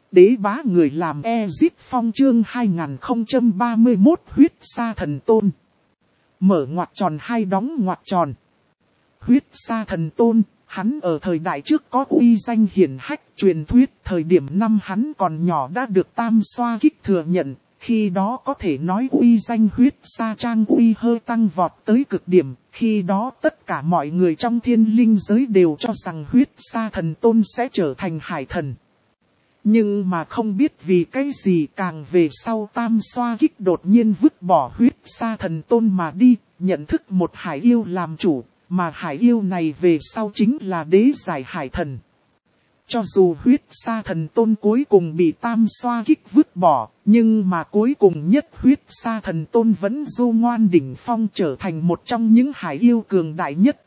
Đế bá người làm Ezip Phong chương 2031 huyết sa thần tôn. Mở ngoặc tròn hai đóng ngoặc tròn. Huyết sa thần tôn, hắn ở thời đại trước có uy danh hiển hách, truyền thuyết thời điểm năm hắn còn nhỏ đã được Tam Xoa Kích thừa nhận. Khi đó có thể nói uy danh huyết sa trang uy hơi tăng vọt tới cực điểm. Khi đó tất cả mọi người trong thiên linh giới đều cho rằng huyết sa thần tôn sẽ trở thành hải thần. Nhưng mà không biết vì cái gì càng về sau Tam Xoa Kích đột nhiên vứt bỏ huyết sa thần tôn mà đi, nhận thức một hải yêu làm chủ, mà hải yêu này về sau chính là đế giải hải thần. Cho dù huyết sa thần tôn cuối cùng bị Tam Xoa Kích vứt bỏ, nhưng mà cuối cùng nhất huyết sa thần tôn vẫn du ngoan đỉnh phong trở thành một trong những hải yêu cường đại nhất.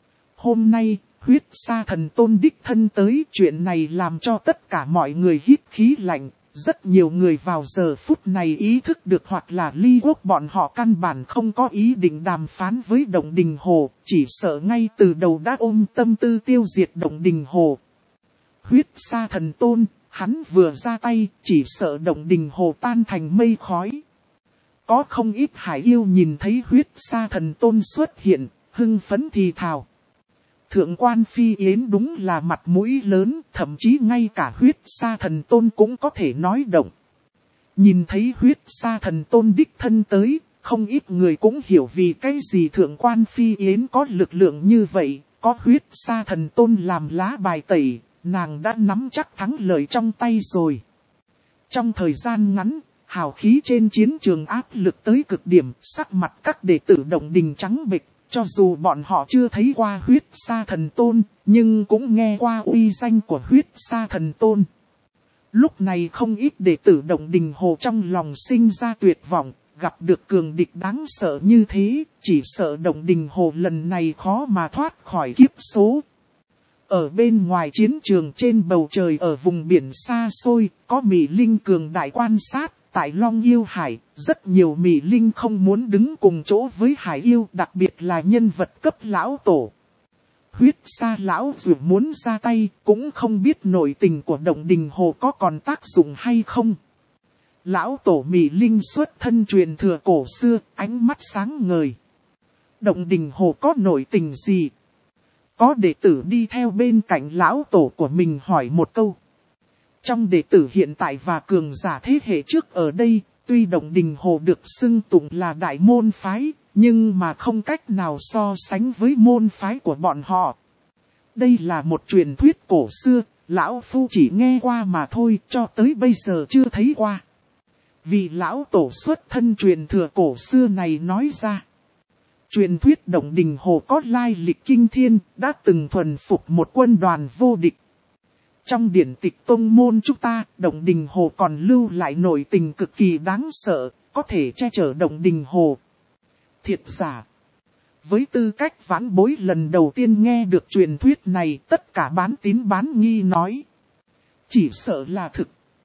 Hôm nay, huyết sa thần tôn đích thân tới, chuyện này làm cho tất cả mọi người hít khí lạnh. Rất nhiều người vào giờ phút này ý thức được hoặc là Ly Quốc bọn họ căn bản không có ý định đàm phán với Động Đình Hồ, chỉ sợ ngay từ đầu đã ôm tâm tư tiêu diệt Động Đình Hồ. Huyết sa thần tôn, hắn vừa ra tay, chỉ sợ Động Đình Hồ tan thành mây khói. Có không ít hải yêu nhìn thấy huyết sa thần tôn xuất hiện, hưng phấn thì thào. Thượng quan Phi Yến đúng là mặt mũi lớn, thậm chí ngay cả huyết sa thần tôn cũng có thể nói động. Nhìn thấy huyết sa thần tôn đích thân tới, không ít người cũng hiểu vì cái gì thượng quan Phi Yến có lực lượng như vậy, có huyết sa thần tôn làm lá bài tẩy, nàng đã nắm chắc thắng lợi trong tay rồi. Trong thời gian ngắn, hào khí trên chiến trường áp lực tới cực điểm, sắc mặt các đệ tử Động Đình trắng bệch. Cho dù bọn họ chưa thấy qua huyết sa thần tôn, nhưng cũng nghe qua uy danh của huyết sa thần tôn. Lúc này không ít đệ tử Động Đình Hồ trong lòng sinh ra tuyệt vọng, gặp được cường địch đáng sợ như thế, chỉ sợ Động Đình Hồ lần này khó mà thoát khỏi kiếp số. Ở bên ngoài chiến trường trên bầu trời ở vùng biển xa xôi, có Mị Linh cường đại quan sát. Tại Long Yêu Hải, rất nhiều Mị Linh không muốn đứng cùng chỗ với Hải Yêu, đặc biệt là nhân vật cấp lão tổ. Huyết sa lão dù muốn ra tay, cũng không biết nội tình của Động Đình Hồ có còn tác dụng hay không. Lão tổ Mị Linh xuất thân truyền thừa cổ xưa, ánh mắt sáng ngời. Động Đình Hồ có nội tình gì? Có đệ tử đi theo bên cạnh lão tổ của mình hỏi một câu. Trong đệ tử hiện tại và cường giả thế hệ trước ở đây, tuy Động Đình Hồ được xưng tụng là đại môn phái, nhưng mà không cách nào so sánh với môn phái của bọn họ. Đây là một truyền thuyết cổ xưa, lão phu chỉ nghe qua mà thôi, cho tới bây giờ chưa thấy qua. Vì lão tổ xuất thân truyền thừa cổ xưa này nói ra. Truyền thuyết Động Đình Hồ có lai lịch kinh thiên, đã từng thuần phục một quân đoàn vô địch. Trong điển tịch tông môn chúng ta, Động Đình Hồ còn lưu lại nội tình cực kỳ đáng sợ, có thể che chở Động Đình Hồ. Thiệt giả. Với tư cách vãn bối lần đầu tiên nghe được truyền thuyết này, tất cả bán tín bán nghi nói. Chỉ sợ là thực.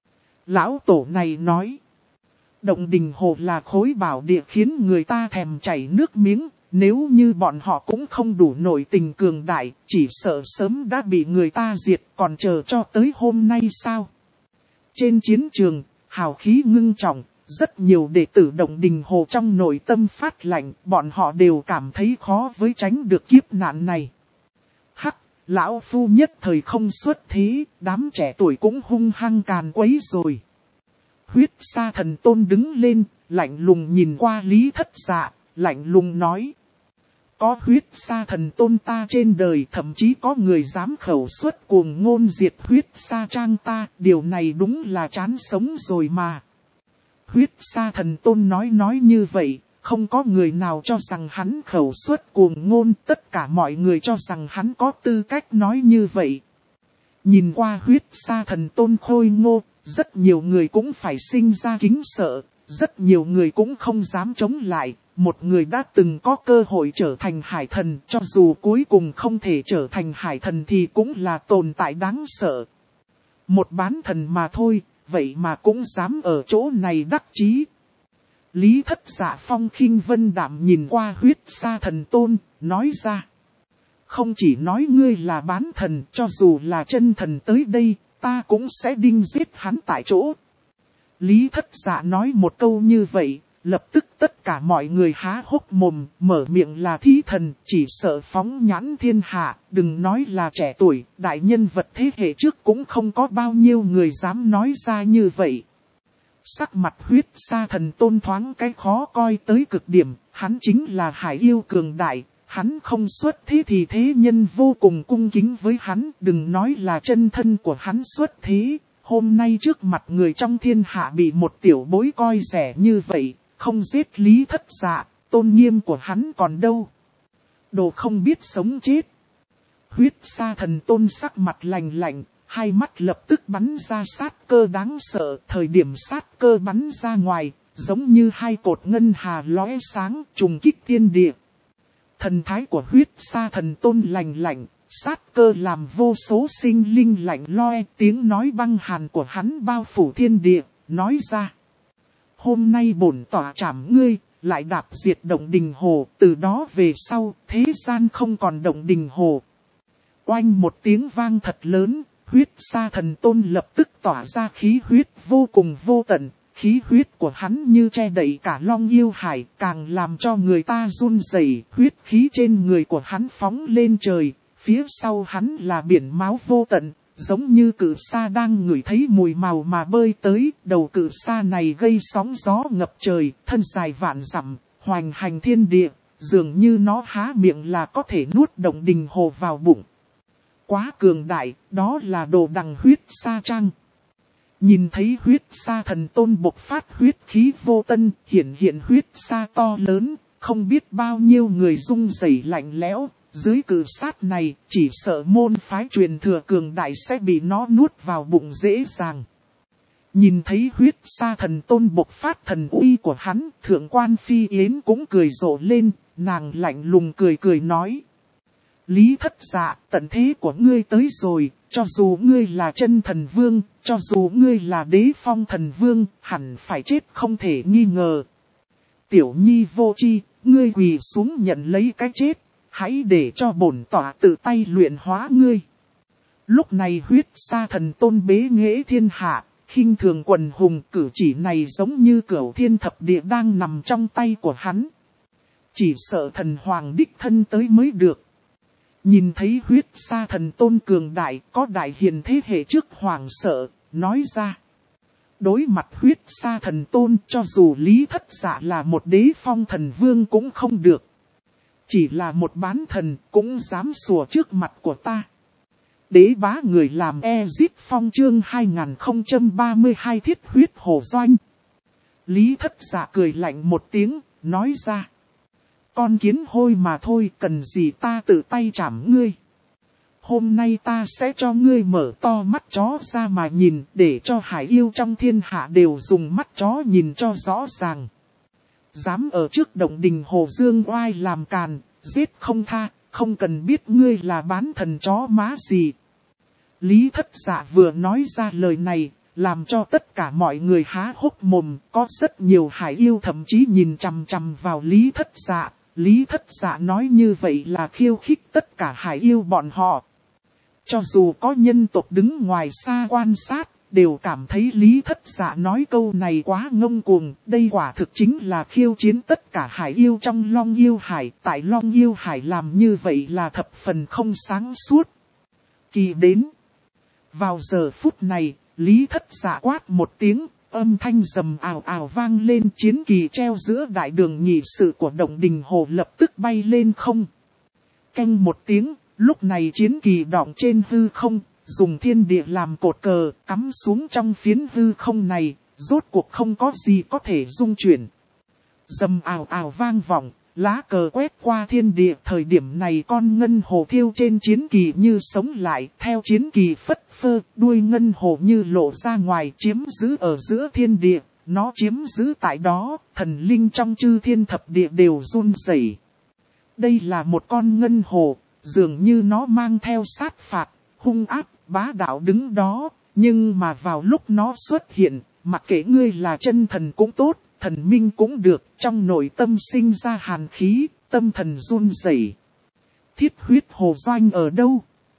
Lão tổ này nói. Động Đình Hồ là khối bảo địa khiến người ta thèm chảy nước miếng. Nếu như bọn họ cũng không đủ nội tình cường đại, chỉ sợ sớm đã bị người ta diệt, còn chờ cho tới hôm nay sao? Trên chiến trường, hào khí ngưng trọng, rất nhiều đệ tử Động Đình Hồ trong nội tâm phát lạnh, bọn họ đều cảm thấy khó với tránh được kiếp nạn này. Hắc, lão phu nhất thời không xuất thế, đám trẻ tuổi cũng hung hăng càn quấy rồi. Huyết sa thần tôn đứng lên, lạnh lùng nhìn qua Lý Thất Dạ. Lạnh lùng nói. Có huyết sa thần tôn ta trên đời, thậm chí có người dám khẩu xuất cuồng ngôn diệt huyết sa trang ta, điều này đúng là chán sống rồi mà. Huyết sa thần tôn nói như vậy, không có người nào cho rằng hắn khẩu xuất cuồng ngôn, tất cả mọi người cho rằng hắn có tư cách nói như vậy. Nhìn qua huyết sa thần tôn khôi ngô, rất nhiều người cũng phải sinh ra kính sợ, rất nhiều người cũng không dám chống lại. Một người đã từng có cơ hội trở thành hải thần, cho dù cuối cùng không thể trở thành hải thần thì cũng là tồn tại đáng sợ. Một bán thần mà thôi, vậy mà cũng dám ở chỗ này đắc chí. Lý Thất Dạ phong khinh vân đạm nhìn qua huyết sa thần tôn, nói ra. Không chỉ nói ngươi là bán thần, cho dù là chân thần tới đây, ta cũng sẽ đinh giết hắn tại chỗ. Lý Thất Dạ nói một câu như vậy, lập tức tất cả mọi người há hốc mồm, mở miệng là thí thần, chỉ sợ phóng nhãn thiên hạ, đừng nói là trẻ tuổi, đại nhân vật thế hệ trước cũng không có bao nhiêu người dám nói ra như vậy. Sắc mặt Huyết Sa Thần Tôn thoáng cái khó coi tới cực điểm, hắn chính là hải yêu cường đại, hắn không xuất thế thì thế nhân vô cùng cung kính với hắn, đừng nói là chân thân của hắn xuất thế. Hôm nay trước mặt người trong thiên hạ bị một tiểu bối coi rẻ như vậy, không giết Lý Thất Dạ, tôn nghiêm của hắn còn đâu. Đồ không biết sống chết. Huyết Sa Thần Tôn sắc mặt lạnh lạnh, hai mắt lập tức bắn ra sát cơ đáng sợ. Thời điểm sát cơ bắn ra ngoài, giống như hai cột ngân hà lóe sáng trùng kích thiên địa. Thần thái của Huyết Sa Thần Tôn lạnh lạnh. Sát cơ làm vô số sinh linh lạnh loe, tiếng nói băng hàn của hắn bao phủ thiên địa, nói ra. Hôm nay bổn tỏa trảm ngươi, lại đạp diệt động đình hồ, từ đó về sau, thế gian không còn động đình hồ. Oanh một tiếng vang thật lớn, Huyết Sa Thần Tôn lập tức tỏa ra khí huyết vô cùng vô tận, khí huyết của hắn như che đậy cả Long Yêu Hải, càng làm cho người ta run rẩy. Huyết khí trên người của hắn phóng lên trời. Phía sau hắn là biển máu vô tận, giống như cự sa đang ngửi thấy mùi màu mà bơi tới. Đầu cự sa này gây sóng gió ngập trời, thân dài vạn dặm, hoành hành thiên địa, dường như nó há miệng là có thể nuốt động đình hồ vào bụng. Quá cường đại, đó là đồ đằng Huyết Sa Trăng. Nhìn thấy Huyết Sa Thần Tôn bộc phát huyết khí vô tân, hiện huyết sa to lớn, không biết bao nhiêu người rung rẩy lạnh lẽo. Dưới cự sát này, chỉ sợ môn phái truyền thừa cường đại sẽ bị nó nuốt vào bụng dễ dàng. Nhìn thấy Huyết Sa Thần Tôn bộc phát thần uy của hắn, Thượng quan Phi Yến cũng cười rộ lên, nàng lạnh lùng cười nói. Lý Thất Dạ, tận thế của ngươi tới rồi, cho dù ngươi là chân thần vương, cho dù ngươi là đế phong thần vương, hẳn phải chết không thể nghi ngờ. Tiểu nhi vô tri, ngươi quỳ xuống nhận lấy cái chết. Hãy để cho bổn tỏa tự tay luyện hóa ngươi. Lúc này Huyết Sa Thần Tôn bế nghệ thiên hạ, khinh thường quần hùng, cử chỉ này giống như cửu thiên thập địa đang nằm trong tay của hắn. Chỉ sợ thần hoàng đích thân tới mới được. Nhìn thấy Huyết Sa Thần Tôn cường đại, có đại hiền thế hệ trước hoàng sợ, nói ra. Đối mặt Huyết Sa Thần Tôn, cho dù Lý Thất Dạ là một đế phong thần vương cũng không được. Chỉ là một bán thần cũng dám sủa trước mặt của ta. Đế bá người làm Ezit Phong chương 2032 thiết huyết hổ doanh. Lý Thất Dạ cười lạnh một tiếng, nói ra. Con kiến hôi mà thôi, cần gì ta tự tay trảm ngươi. Hôm nay ta sẽ cho ngươi mở to mắt chó ra mà nhìn, để cho hải yêu trong thiên hạ đều dùng mắt chó nhìn cho rõ ràng. Dám ở trước động đình hồ dương oai làm càn, giết không tha, không cần biết ngươi là bán thần chó má gì. Lý Thất Dạ vừa nói ra lời này, làm cho tất cả mọi người há hốc mồm, có rất nhiều hải yêu thậm chí nhìn chằm chằm vào Lý Thất Dạ. Lý Thất Dạ nói như vậy là khiêu khích tất cả hải yêu bọn họ. Cho dù có nhân tộc đứng ngoài xa quan sát, đều cảm thấy Lý Thất Dạ nói câu này quá ngông cuồng. Đây quả thực chính là khiêu chiến tất cả hải yêu trong Long Yêu Hải. Tại Long Yêu Hải làm như vậy là thập phần không sáng suốt. Kỳ đến. Vào giờ phút này, Lý Thất Dạ quát một tiếng, âm thanh rầm ào ào vang lên, chiến kỳ treo giữa đại đường nhị sự của động đình hồ lập tức bay lên không. Canh một tiếng, lúc này chiến kỳ đọng trên hư không, dùng thiên địa làm cột cờ, cắm xuống trong phiến hư không này, rốt cuộc không có gì có thể dung chuyển. Rầm ào ào vang vọng, lá cờ quét qua thiên địa, thời điểm này con ngân hồ thiêu trên chiến kỳ như sống lại, theo chiến kỳ phất phơ, đuôi ngân hồ như lộ ra ngoài, chiếm giữ ở giữa thiên địa, nó chiếm giữ tại đó, thần linh trong chư thiên thập địa đều run rẩy. Đây là một con ngân hồ, dường như nó mang theo sát phạt, hung ác, bá đạo đứng đó, nhưng mà vào lúc nó xuất hiện, mặc kệ ngươi là chân thần cũng tốt, thần minh cũng được, trong nội tâm sinh ra hàn khí, tâm thần run rẩy. Thiết huyết hồ doanh ở đâu?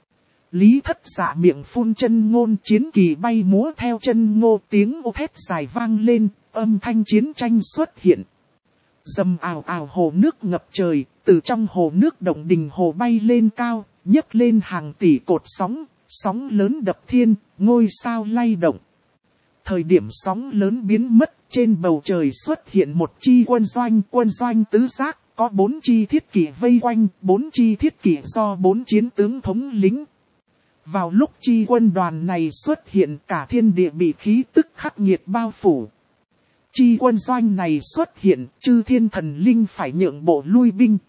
Lý Thất Dạ miệng phun chân ngôn, chiến kỳ bay múa theo chân ngô, tiếng ô thét dài vang lên, âm thanh chiến tranh xuất hiện. Dầm ào ào, hồ nước ngập trời, từ trong hồ nước động đình hồ bay lên cao, nhấc lên hàng tỷ cột sóng, sóng lớn đập thiên, ngôi sao lay động. Thời điểm sóng lớn biến mất, trên bầu trời xuất hiện một chi quân doanh tứ giác, có 4 chi thiết kỵ vây quanh, 4 chi thiết kỵ do 4 chiến tướng thống lĩnh. Vào lúc chi quân đoàn này xuất hiện, cả thiên địa bị khí tức khắc nghiệt bao phủ. Chi quân doanh này xuất hiện, chư thiên thần linh phải nhượng bộ lui binh.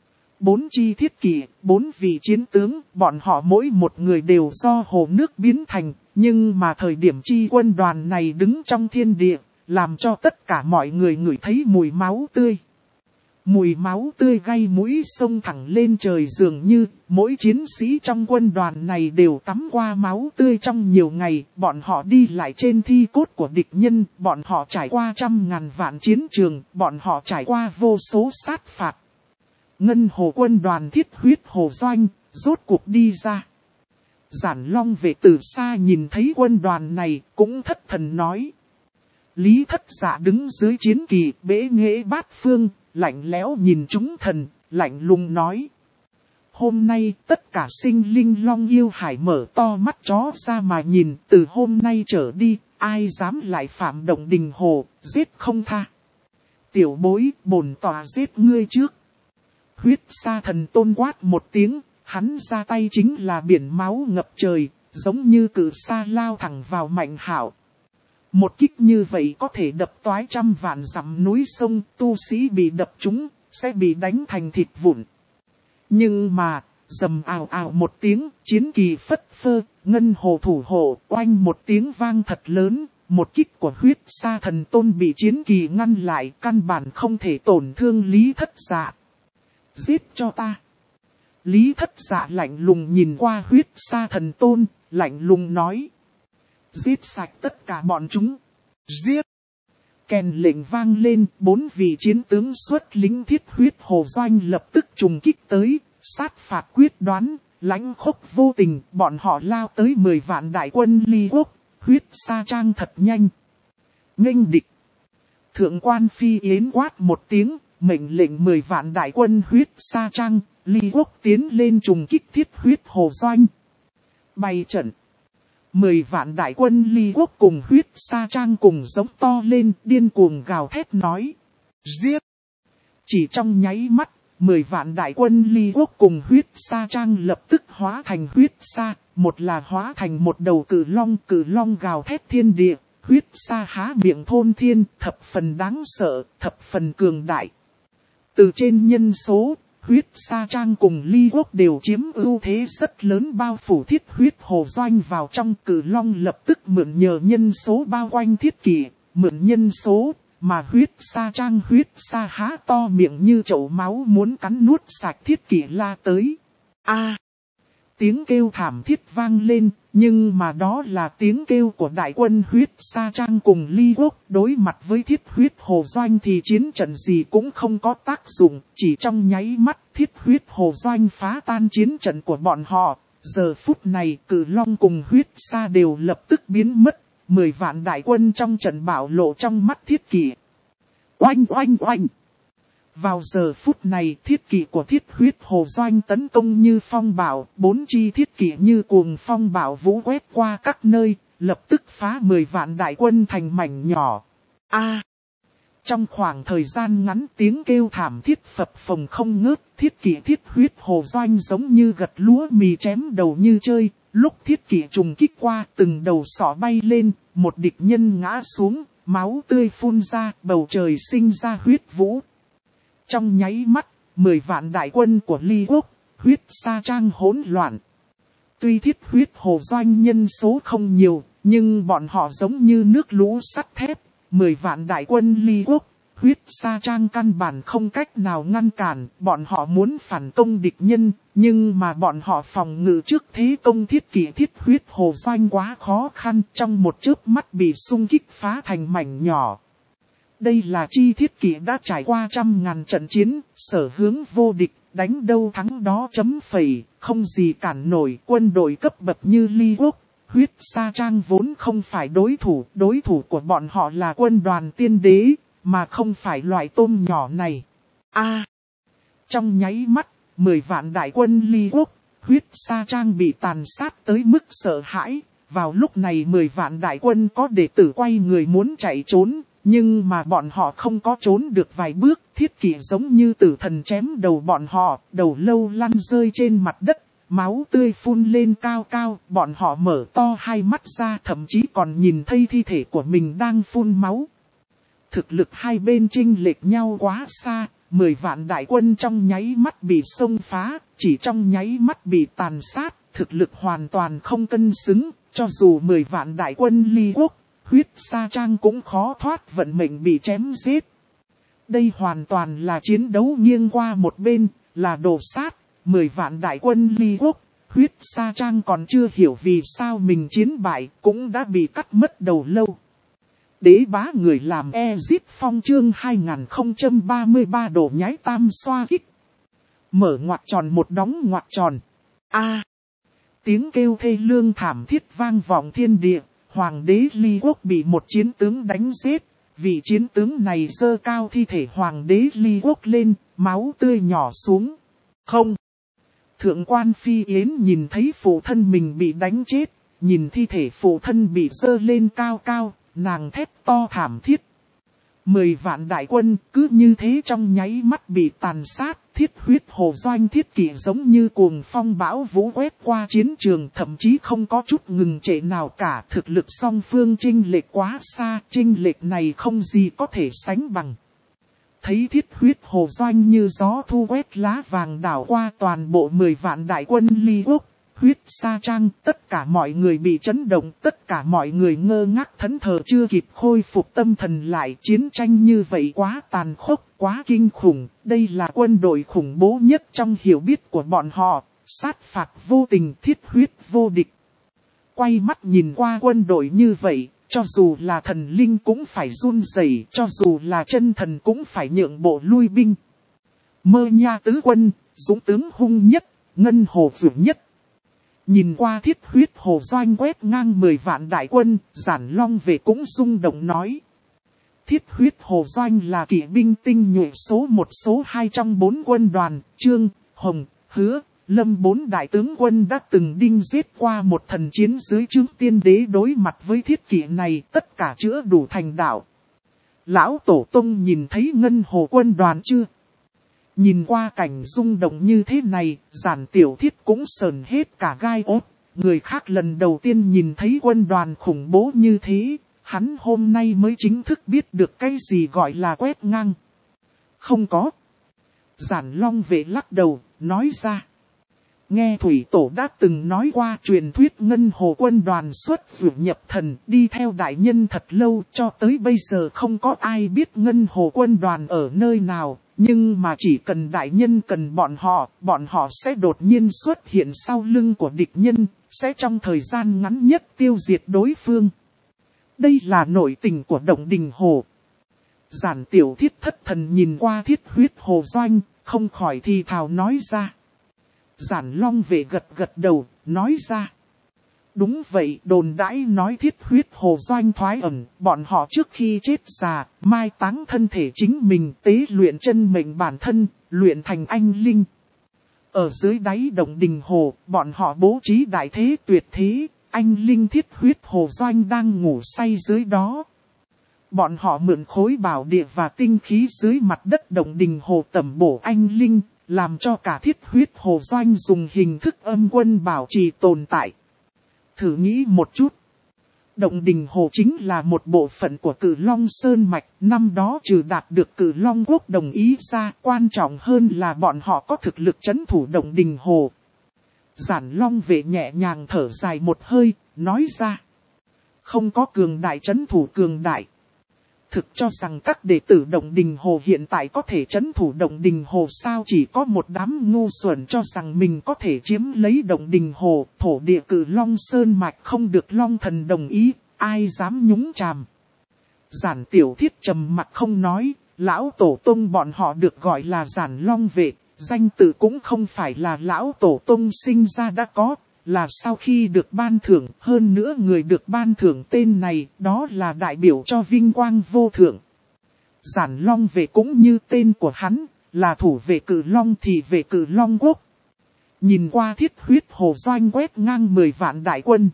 4 chi thiết kỵ, 4 vị chiến tướng, bọn họ mỗi một người đều do hồ nước biến thành, nhưng mà thời điểm chi quân đoàn này đứng trong thiên địa, làm cho tất cả mọi người ngửi thấy mùi máu tươi. Mùi máu tươi gây mũi xông thẳng lên trời, dường như mỗi chiến sĩ trong quân đoàn này đều tắm qua máu tươi trong nhiều ngày. Bọn họ đi lại trên thi cốt của địch nhân, bọn họ trải qua trăm ngàn vạn chiến trường, bọn họ trải qua vô số sát phạt. Ngân hồ quân đoàn thiết huyết hồ doanh, rốt cuộc đi ra. Giản Long Vệ từ xa nhìn thấy quân đoàn này, cũng thất thần nói. Lý Thất Dạ đứng dưới chiến kỳ, bế nghệ bát phương, lạnh lẽo nhìn chúng thần, lạnh lùng nói. Hôm nay tất cả sinh linh Long Yêu Hải mở to mắt chó ra mà nhìn, từ hôm nay trở đi, ai dám lại phạm động đình hồ, giết không tha. Tiểu bối, bổn tòa giết ngươi trước. Huyết Sa Thần Tôn quát một tiếng, hắn ra tay chính là biển máu ngập trời, giống như cự sa lao thẳng vào Mạnh Hạo. Một kích như vậy có thể đập toái trăm vạn dặm núi sông, tu sĩ bị đập trúng, sẽ bị đánh thành thịt vụn. Nhưng mà, rầm ào ào một tiếng, chiến kỳ phất phơ, ngân hồ thủ hộ, oanh một tiếng vang thật lớn, một kích của Huyết Sa Thần Tôn bị chiến kỳ ngăn lại, căn bản không thể tổn thương Lý Thất Dạ. Giết cho ta. Lý Thất Dạ lạnh lùng nhìn qua Huyết Sa Thần Tôn, lạnh lùng nói. Giết sạch tất cả bọn chúng. Giết. Kèn lệnh vang lên, 4 vị chiến tướng xuất lính thiết huyết hồ doanh lập tức trùng kích tới, sát phạt quyết đoán, lãnh khốc vô tình, bọn họ lao tới 10 vạn đại quân Ly Quốc, Huyết Sa Trang thật nhanh. Nghênh địch. Thượng quan Phi Yến quát một tiếng, mệnh lệnh 10 vạn đại quân Huyết Sa Trang, Ly Quốc tiến lên trùng kích thiết huyết hồ doanh. Bày trận. 10 vạn đại quân Ly Quốc cùng Huyết Sa Trang cùng giống to lên, điên cuồng gào thét nói. Giết! Chỉ trong nháy mắt, 10 vạn đại quân Ly Quốc cùng Huyết Sa Trang lập tức hóa thành huyết sa, một là hóa thành một đầu cự long gào thét thiên địa, huyết sa há miệng thôn thiên, thập phần đáng sợ, thập phần cường đại. Từ trên nhân số, Huyết Sa Trang cùng Ly Quốc đều chiếm ưu thế rất lớn, bao phủ thiết huyết hồ doanh vào trong. Cự long lập tức mượn nhờ nhân số bao quanh thiết kỷ, mượn nhân số, mà Huyết Sa Trang Huyết Sa há to miệng như chậu máu muốn cắn nuốt sạch thiết kỷ la tới. A! Tiếng kêu thảm thiết vang lên, nhưng mà đó là tiếng kêu của đại quân Huyết Sa Trang cùng Ly Quốc. Đối mặt với thiết huyết hồ doanh thì chiến trận gì cũng không có tác dụng, chỉ trong nháy mắt thiết huyết hồ doanh phá tan chiến trận của bọn họ. Giờ phút này cự long cùng Huyết Sa đều lập tức biến mất, 10 vạn đại quân trong trận bạo lộ trong mắt thiết kỷ. Oanh oanh oanh! Vào giờ phút này thiết kỵ của thiết huyết hồ doanh tấn công như phong bạo, 4 chi thiết kỵ như cuồng phong bạo vũ quét qua các nơi, lập tức phá 10 vạn đại quân thành mảnh nhỏ. A! Trong khoảng thời gian ngắn tiếng kêu thảm thiết phập phồng không ngớt, thiết kỵ thiết huyết hồ doanh giống như gặt lúa mì chém đầu như chơi, lúc thiết kỵ trùng kích qua từng đầu sọ bay lên, một địch nhân ngã xuống, máu tươi phun ra, bầu trời sinh ra huyết vũ. Trong nháy mắt, 10 vạn đại quân của Ly Quốc, Huyết Sa Trang hỗn loạn. Tuy thiết huyết hồ doanh nhân số không nhiều, nhưng bọn họ giống như nước lũ sắt thép. 10 vạn đại quân Ly Quốc, Huyết Sa Trang căn bản không cách nào ngăn cản. Bọn họ muốn phản công địch nhân, nhưng mà bọn họ phòng ngự trước thế công thiết kỷ thiết huyết hồ doanh quá khó khăn. Trong một chớp mắt bị xung kích phá thành mảnh nhỏ. Đây là chi thiết kỷ đã trải qua trăm ngàn trận chiến, sở hướng vô địch, đánh đâu thắng đó chấm phẩy, không gì cản nổi quân đội cấp bậc như Ly Quốc. Huyết Sa Trang vốn không phải đối thủ của bọn họ là quân đoàn tiên đế, mà không phải loại tôm nhỏ này. Trong nháy mắt, 10 vạn đại quân Ly Quốc, Huyết Sa Trang bị tàn sát tới mức sợ hãi. Vào lúc này 10 vạn đại quân có đệ tử quay người muốn chạy trốn, nhưng mà bọn họ không có trốn được vài bước. Thiết kỷ giống như tử thần chém đầu bọn họ, đầu lâu lăn rơi trên mặt đất. Máu tươi phun lên cao cao, bọn họ mở to hai mắt ra, thậm chí còn nhìn thấy thi thể của mình đang phun máu. Thực lực hai bên chênh lệch nhau quá xa, 10 vạn đại quân trong nháy mắt bị xông phá, chỉ trong nháy mắt bị tàn sát, thực lực hoàn toàn không cân xứng, cho dù 10 vạn đại quân Ly Quốc, Huyết Sa Trang cũng khó thoát vận mệnh bị chém giết. Đây hoàn toàn là chiến đấu nghiêng qua một bên, là đồ sát. 10 vạn đại quân Ly Quốc, Huyết Sa Trang còn chưa hiểu vì sao mình chiến bại, cũng đã bị cắt mất đầu lâu. Đế bá người làm Ezip Phong chương 2033 đổ nhái tam xoa kích. Mở ngoặc tròn một đóng ngoặc tròn. Tiếng kêu thê lương thảm thiết vang vọng thiên địa, hoàng đế Ly Quốc bị một chiến tướng đánh giết. Vị chiến tướng này giơ cao thi thể hoàng đế Ly Quốc lên, máu tươi nhỏ xuống. Không! Thượng quan Phi Yến nhìn thấy phụ thân mình bị đánh chết, nhìn thi thể phụ thân bị giơ lên cao cao, nàng thét to thảm thiết. 10 vạn đại quân cứ như thế trong nháy mắt bị tàn sát, Thiết Huyết Hồ Doanh Thiết Kỷ giống như cuồng phong bão vũ quét qua chiến trường, thậm chí không có chút ngừng trệ nào cả. Thực lực song phương chênh lệch quá xa, chênh lệch này không gì có thể sánh bằng. Thấy Thiết Huyết Hồ Doanh như gió thu quét lá vàng đảo qua toàn bộ 10 vạn đại quân Ly Quốc, Huyết Sa Trang, tất cả mọi người bị chấn động, tất cả mọi người ngơ ngác thẫn thờ chưa kịp khôi phục tâm thần lại. Chiến tranh như vậy quá tàn khốc, quá kinh khủng, đây là quân đội khủng bố nhất trong hiểu biết của bọn họ, sát phạt vô tình, thiết huyết vô địch. Quay mắt nhìn qua quân đội như vậy, cho dù là thần linh cũng phải run rẩy, cho dù là chân thần cũng phải nhượng bộ lui binh. Mơ Nha tứ quân, dũng tướng hung nhất, ngân hồ vượng nhất. Nhìn qua Thiết Huyết Hồ Doanh quét ngang 10 vạn đại quân, Giản Long về cũng rung động nói. Thiết Huyết Hồ Doanh là kỵ binh tinh nhuệ số 1 số 2 trong 4 quân đoàn, Trương, Hồng, Hứa, Lâm 4 đại tướng quân đã từng đinh giết qua một thần chiến dưới trướng tiên đế. Đối mặt với thiết kỵ này tất cả chữa đủ thành đạo. Lão Tổ Tông nhìn thấy Ngân Hồ quân đoàn chưa? Nhìn qua cảnh rung động như thế này, Giản Tiểu Thiết cũng sờn hết cả gai ốt. Người khác lần đầu tiên nhìn thấy quân đoàn khủng bố như thế, hắn hôm nay mới chính thức biết được cái gì gọi là quét ngang. Không có. Giản Long Vệ lắc đầu, nói ra. Nghe Thủy Tổ đã từng nói qua truyền thuyết Ngân Hồ quân đoàn xuất vượt nhập thần đi theo đại nhân thật lâu, cho tới bây giờ không có ai biết Ngân Hồ quân đoàn ở nơi nào. Nhưng mà chỉ cần đại nhân cần bọn họ sẽ đột nhiên xuất hiện sau lưng của địch nhân, sẽ trong thời gian ngắn nhất tiêu diệt đối phương. Đây là nội tình của Động Đình Hồ. Giản Tiểu Thiết thất thần nhìn qua Thiết Huyết Hồ Doanh, không khỏi thì thào nói ra. Giản Long Vệ gật gật đầu, nói ra. Đúng vậy, đồn đãi nói Thiết Huyết Hồ Doanh thoái ẩn, bọn họ trước khi chết già, mai táng thân thể chính mình, tế luyện chân mệnh bản thân, luyện thành anh linh. Ở dưới đáy Động Đình Hồ, bọn họ bố trí đại thế tuyệt thế, anh linh Thiết Huyết Hồ Doanh đang ngủ say dưới đó. Bọn họ mượn khối bảo địa và tinh khí dưới mặt đất Động Đình Hồ tẩm bổ anh linh, làm cho cả Thiết Huyết Hồ Doanh dùng hình thức âm quân bảo trì tồn tại. Thử nghĩ một chút. Động Đình Hồ chính là một bộ phận của Cử Long Sơn Mạch. Năm đó trừ đạt được Cử Long Quốc đồng ý ra, quan trọng hơn là bọn họ có thực lực trấn thủ Động Đình Hồ. Giản Long Vệ nhẹ nhàng thở dài một hơi, nói ra. Không có cường đại trấn thủ cường đại. Thực cho rằng các đệ tử Động Đình Hồ hiện tại có thể trấn thủ Động Đình Hồ sao, chỉ có một đám ngu xuẩn cho rằng mình có thể chiếm lấy Động Đình Hồ, thổ địa Cử Long Sơn Mạch không được Long Thần đồng ý, ai dám nhúng chàm. Giản Tiểu Thiết trầm mặc không nói, lão tổ tông bọn họ được gọi là Giản Long Vệ, Danh tự cũng không phải là lão tổ tông sinh ra đã có, là sau khi được ban thưởng, hơn nữa người được ban thưởng tên này, đó là đại biểu cho vinh quang vô thượng. Giản Long Vệ cũng như tên của hắn, là thủ vệ Cự Long thì vệ Cự Long Quốc. Nhìn qua thiết huyết hồ doanh quét ngang 10 vạn đại quân.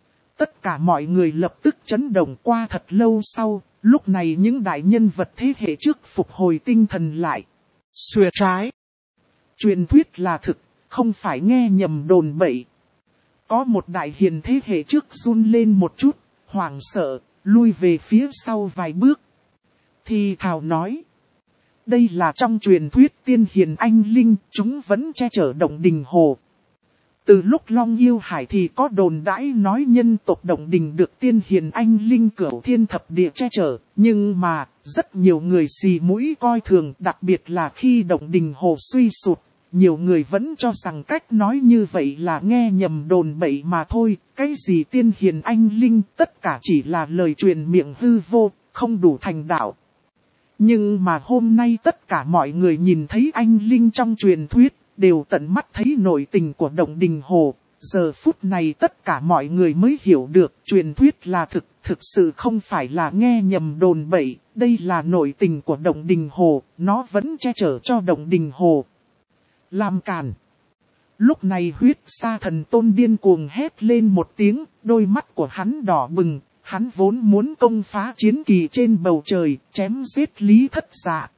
Tất cả mọi người lập tức chấn động. Qua thật lâu sau, lúc này những đại nhân vật thế hệ trước phục hồi tinh thần lại. Xuyệt trái. Truyền thuyết là thực, không phải nghe nhầm đồn bậy. Có một đại hiền thế hệ trước run lên một chút, hoảng sợ, lui về phía sau vài bước. Thì thào nói. Đây là trong truyền thuyết tiên hiền anh linh, chúng vẫn che chở Động Đình Hồ. Từ lúc Long Yêu Hải thì có đồn đãi nói nhân tộc Động Đình được tiên hiền anh linh Cửu Thiên Thập Địa che chở, nhưng mà rất nhiều người xì mũi coi thường, đặc biệt là khi Động Đình Hồ suy sụt, nhiều người vẫn cho rằng cách nói như vậy là nghe nhầm đồn bậy mà thôi, cái gì tiên hiền anh linh tất cả chỉ là lời truyền miệng hư vô, không đủ thành đạo. Nhưng mà hôm nay tất cả mọi người nhìn thấy anh linh trong truyền thuyết, đều tận mắt thấy nội tình của Động Đình Hồ. Giờ phút này tất cả mọi người mới hiểu được truyền thuyết là thực sự không phải là nghe nhầm đồn bậy, đây là nội tình của Động Đình Hồ, nó vẫn che chở cho Động Đình Hồ. Làm càn. Lúc này Huyết Sa Thần Tôn điên cuồng hét lên một tiếng, đôi mắt của hắn đỏ bừng. Hắn vốn muốn công phá chiến kỳ trên bầu trời, chém giết Lý Thất Dạ.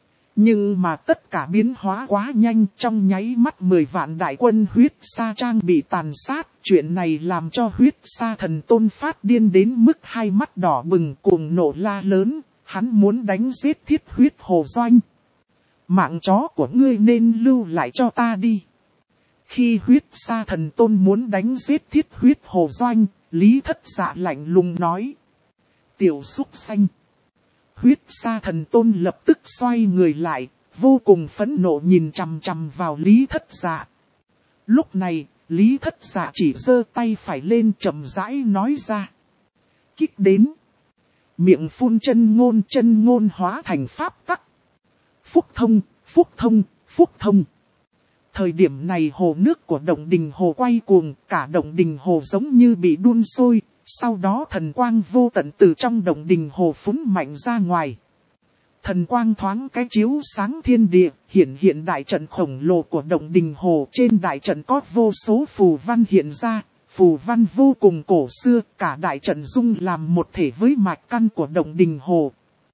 Nhưng mà tất cả biến hóa quá nhanh, trong nháy mắt 10 vạn đại quân Huyết Sa Trang bị tàn sát. Chuyện này làm cho Huyết Sa Thần Tôn phát điên đến mức hai mắt đỏ bừng cuồng nộ la lớn, hắn muốn đánh giết Thiết Huyết Hồ Doanh. Mạng chó của ngươi nên lưu lại cho ta đi. Khi Huyết Sa Thần Tôn muốn đánh giết Thiết Huyết Hồ Doanh, Lý Thất Dạ lạnh lùng nói. Tiểu súc sanh. Huyết Sa Thần Tôn lập tức xoay người lại, vô cùng phẫn nộ nhìn chằm chằm vào Lý Thất Dạ. Lúc này, Lý Thất Dạ chỉ giơ tay phải lên chậm rãi nói ra. Kích đến. Miệng phun chân ngôn hóa thành pháp tắc. Phúc thông, phúc thông, phúc thông. Thời điểm này hồ nước của Động Đình Hồ quay cuồng, cả Động Đình Hồ giống như bị đun sôi, sau đó thần quang vô tận từ trong Động Đình Hồ phún mạnh ra ngoài. Thần quang thoáng cái chiếu sáng thiên địa, hiện đại trận khổng lồ của Động Đình Hồ. Trên đại trận có vô số phù văn hiện ra, phù văn vô cùng cổ xưa, cả đại trận dung làm một thể với mạch căn của Động Đình Hồ.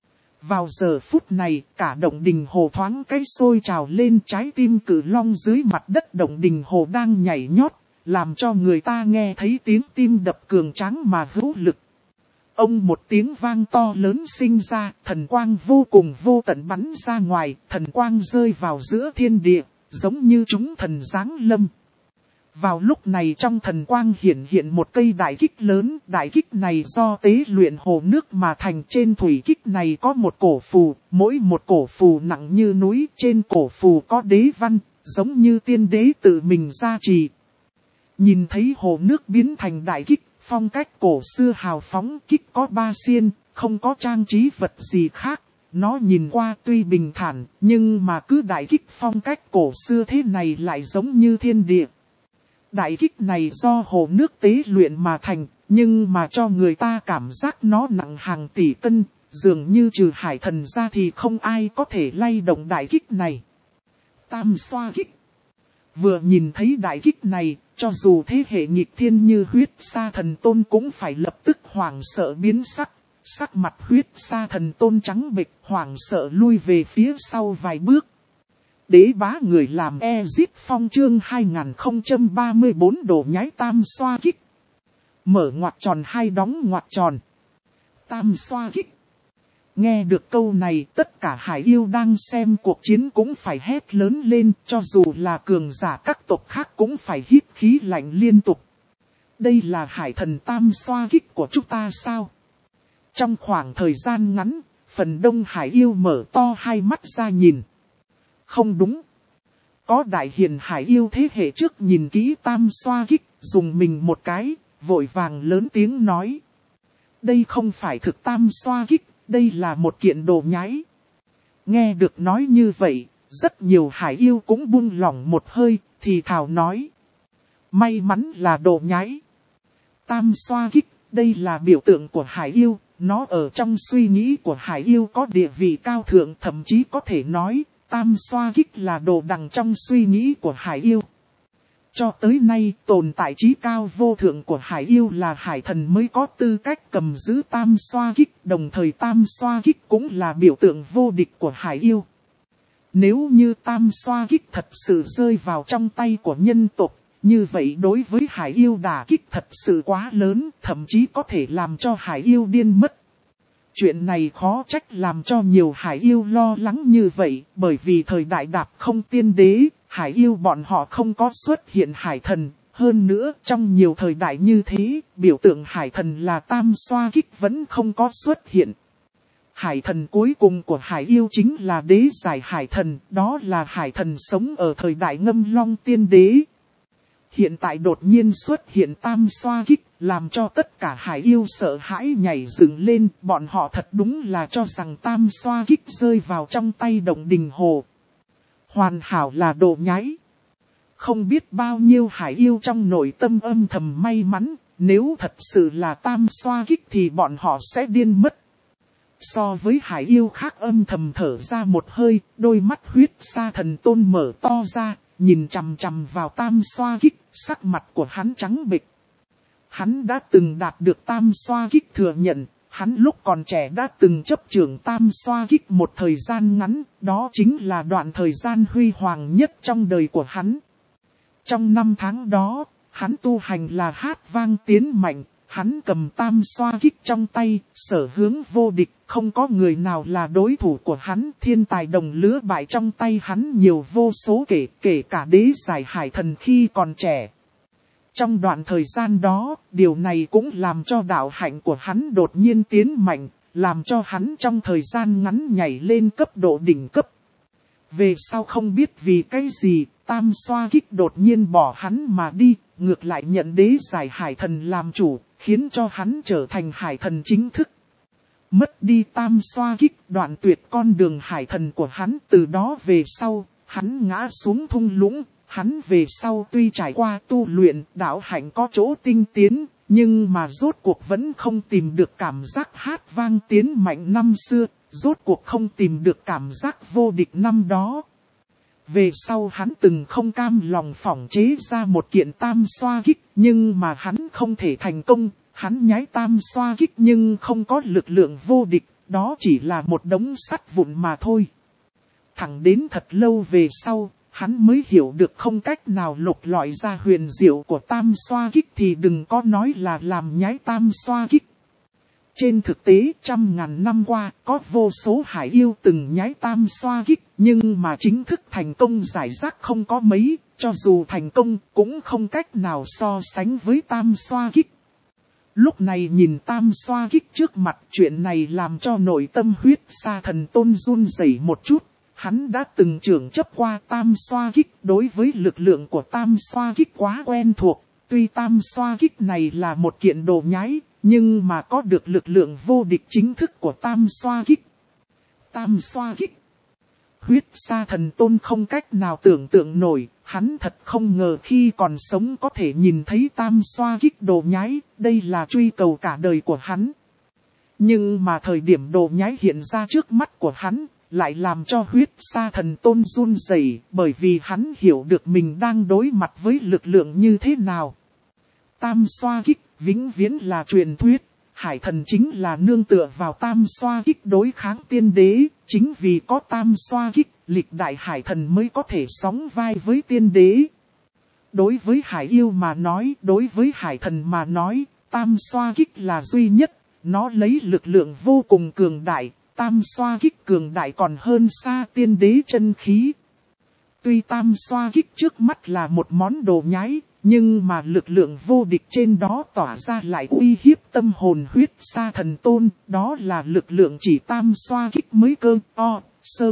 Vào giờ phút này, cả Động Đình Hồ thoáng cái sôi trào lên, trái tim Cự Long dưới mặt đất Động Đình Hồ đang nhảy nhót, làm cho người ta nghe thấy tiếng tim đập cường tráng mà hữu lực. Ông một tiếng vang to lớn sinh ra, thần quang vô cùng vô tận bắn ra ngoài, thần quang rơi vào giữa thiên địa, giống như chúng thần giáng lâm. Vào lúc này trong thần quang hiện một cây đại kích lớn, đại kích này do tế luyện hồ nước mà thành. Trên thủy kích này có một cổ phù, mỗi một cổ phù nặng như núi, trên cổ phù có đế văn, giống như tiên đế tự mình gia trì. Nhìn thấy hồ nước biến thành đại kích, phong cách cổ xưa hào phóng, kích có 3 xiên, không có trang trí vật gì khác. Nó nhìn qua tuy bình thản, nhưng mà cứ đại kích phong cách cổ xưa thế này lại giống như thiên địa. Đại kích này do hồ nước tế luyện mà thành, nhưng mà cho người ta cảm giác nó nặng hàng tỷ cân, dường như trừ hải thần ra thì không ai có thể lay động đại kích này. Tam xoa kích. Vừa nhìn thấy đại kích này, cho dù thế hệ nghịch thiên như Huyết Sa Thần Tôn cũng phải lập tức hoảng sợ biến sắc. Sắc mặt Huyết Sa Thần Tôn trắng bệch, hoảng sợ lui về phía sau vài bước. Đế bá người làm Ezit Phong chương 2034 đổ nhái tam xoa kích. Mở ngoặc tròn hai đóng ngoặc tròn. Tam xoa kích. Nghe được câu này tất cả hải yêu đang xem cuộc chiến cũng phải hét lớn lên, cho dù là cường giả các tộc khác cũng phải hít khí lạnh liên tục. Đây là hải thần tam xoa kích của chúng ta sao? Trong khoảng thời gian ngắn, phần đông hải yêu mở to hai mắt ra nhìn. Không đúng. Có đại hiền hải yêu thế hệ trước nhìn kỹ tam xoa kích, dùng mình một cái, vội vàng lớn tiếng nói. Đây không phải thực tam xoa kích, đây là một kiện đồ nhái. Nghe được nói như vậy, rất nhiều hải yêu cũng buông lỏng một hơi, thì thào nói. May mắn là đồ nháy. Tam xoa kích, đây là biểu tượng của hải yêu, nó ở trong suy nghĩ của hải yêu có địa vị cao thượng, thậm chí có thể nói, tam xoa kích là đồ đằng trong suy nghĩ của hải yêu. Cho tới nay, tồn tại trí cao vô thượng của hải yêu là hải thần mới có tư cách cầm giữ tam xoa kích, đồng thời tam xoa kích cũng là biểu tượng vô địch của hải yêu. Nếu như tam xoa kích thật sự rơi vào trong tay của nhân tộc, như vậy đối với hải yêu đả kích thật sự quá lớn, thậm chí có thể làm cho hải yêu điên mất. Chuyện này khó trách làm cho nhiều hải yêu lo lắng như vậy, bởi vì thời đại đạp không tiên đế, hải yêu bọn họ không có xuất hiện hải thần. Hơn nữa, trong nhiều thời đại như thế, biểu tượng hải thần là tam xoa kích vẫn không có xuất hiện. Hải thần cuối cùng của hải yêu chính là đế giải hải thần, đó là hải thần sống ở thời đại ngâm long tiên đế. Hiện tại đột nhiên xuất hiện tam xoa kích, làm cho tất cả hải yêu sợ hãi nhảy dựng lên, bọn họ thật đúng là cho rằng tam xoa kích rơi vào trong tay Động Đình Hồ. Hoàn hảo là đồ nháy. Không biết bao nhiêu hải yêu trong nội tâm âm thầm may mắn, nếu thật sự là tam xoa kích thì bọn họ sẽ điên mất. So với hải yêu khác âm thầm thở ra một hơi, đôi mắt huyết sa thần tôn mở to ra, nhìn chằm chằm vào tam xoa kích, sắc mặt của hắn trắng bệch. Hắn đã từng đạt được tam xoa kích thừa nhận, hắn lúc còn trẻ đã từng chấp trưởng tam xoa kích một thời gian ngắn, đó chính là đoạn thời gian huy hoàng nhất trong đời của hắn. Trong năm tháng đó, hắn tu hành là hát vang tiến mạnh, hắn cầm tam xoa kích trong tay, sở hướng vô địch, không có người nào là đối thủ của hắn, thiên tài đồng lứa bại trong tay hắn nhiều vô số kể cả đế giải hải thần khi còn trẻ. Trong đoạn thời gian đó, điều này cũng làm cho đạo hạnh của hắn đột nhiên tiến mạnh, làm cho hắn trong thời gian ngắn nhảy lên cấp độ đỉnh cấp. Về sau không biết vì cái gì, tam xoa kích đột nhiên bỏ hắn mà đi, ngược lại nhận đế giải hải thần làm chủ, khiến cho hắn trở thành hải thần chính thức. Mất đi tam xoa kích, đoạn tuyệt con đường hải thần của hắn, từ đó về sau, hắn ngã xuống thung lũng. Hắn về sau tuy trải qua tu luyện, đạo hạnh có chỗ tinh tiến, nhưng mà rốt cuộc vẫn không tìm được cảm giác hát vang tiến mạnh năm xưa, rốt cuộc không tìm được cảm giác vô địch năm đó. Về sau hắn từng không cam lòng phỏng chế ra một kiện tam xoa kích, nhưng mà hắn không thể thành công, hắn nhái tam xoa kích nhưng không có lực lượng vô địch, đó chỉ là một đống sắt vụn mà thôi. Thẳng đến thật lâu về sau, hắn mới hiểu được không cách nào lục lọi ra huyền diệu của tam xoa kích thì đừng có nói là làm nhái tam xoa kích. Trên thực tế trăm ngàn năm qua có vô số hải yêu từng nhái tam xoa kích nhưng mà chính thức thành công giải rác không có mấy, cho dù thành công cũng không cách nào so sánh với tam xoa kích. Lúc này nhìn tam xoa kích trước mặt, chuyện này làm cho nội tâm huyết sa thần tôn run rẩy một chút. Hắn đã từng trưởng chấp qua tam xoa kích, đối với lực lượng của tam xoa kích quá quen thuộc. Tuy tam xoa kích này là một kiện đồ nhái, nhưng mà có được lực lượng vô địch chính thức của tam xoa kích. Tam xoa kích. Huyết sa thần tôn không cách nào tưởng tượng nổi, hắn thật không ngờ khi còn sống có thể nhìn thấy tam xoa kích đồ nhái, đây là truy cầu cả đời của hắn. Nhưng mà thời điểm đồ nhái hiện ra trước mắt của hắn, lại làm cho huyết sa thần tôn run rẩy, bởi vì hắn hiểu được mình đang đối mặt với lực lượng như thế nào. Tam xoa kích vĩnh viễn là truyền thuyết, hải thần chính là nương tựa vào tam xoa kích đối kháng tiên đế, chính vì có tam xoa kích, lịch đại hải thần mới có thể sóng vai với tiên đế. Đối với hải yêu mà nói, đối với hải thần mà nói, tam xoa kích là duy nhất, nó lấy lực lượng vô cùng cường đại. Tam xoa kích cường đại còn hơn xa tiên đế chân khí. Tuy tam xoa kích trước mắt là một món đồ nhái, nhưng mà lực lượng vô địch trên đó tỏa ra lại uy hiếp tâm hồn huyết sa thần tôn, đó là lực lượng chỉ tam xoa kích mới cơ sơ.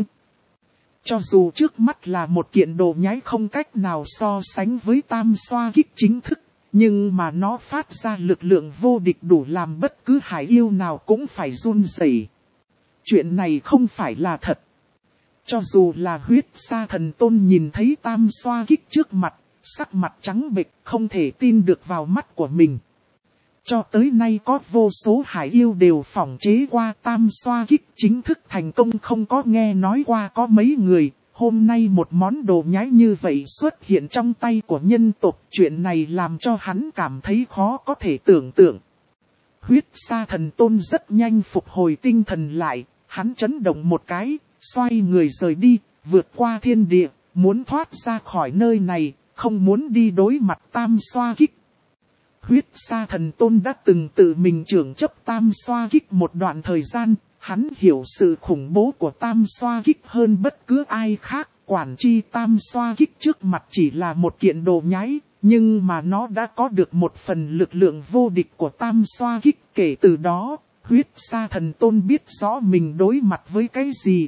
Cho dù trước mắt là một kiện đồ nhái không cách nào so sánh với tam xoa kích chính thức, nhưng mà nó phát ra lực lượng vô địch đủ làm bất cứ hải yêu nào cũng phải run rẩy. Chuyện này không phải là thật. Cho dù là huyết sa thần tôn nhìn thấy tam xoa kích trước mặt, sắc mặt trắng bệch không thể tin được vào mắt của mình. Cho tới nay có vô số hải yêu đều phỏng chế qua tam xoa kích chính thức thành công, không có nghe nói qua có mấy người. Hôm nay một món đồ nhái như vậy xuất hiện trong tay của nhân tộc, chuyện này làm cho hắn cảm thấy khó có thể tưởng tượng. Huyết sa thần tôn rất nhanh phục hồi tinh thần lại, hắn chấn động một cái, xoay người rời đi, vượt qua thiên địa, muốn thoát ra khỏi nơi này, không muốn đi đối mặt tam xoa kích. Huyết sa thần tôn đã từng tự mình trưởng chấp tam xoa kích một đoạn thời gian, hắn hiểu sự khủng bố của tam xoa kích hơn bất cứ ai khác, quản chi tam xoa kích trước mặt chỉ là một kiện đồ nhái, nhưng mà nó đã có được một phần lực lượng vô địch của tam xoa kích. Kể từ đó, huyết sa thần tôn biết rõ mình đối mặt với cái gì.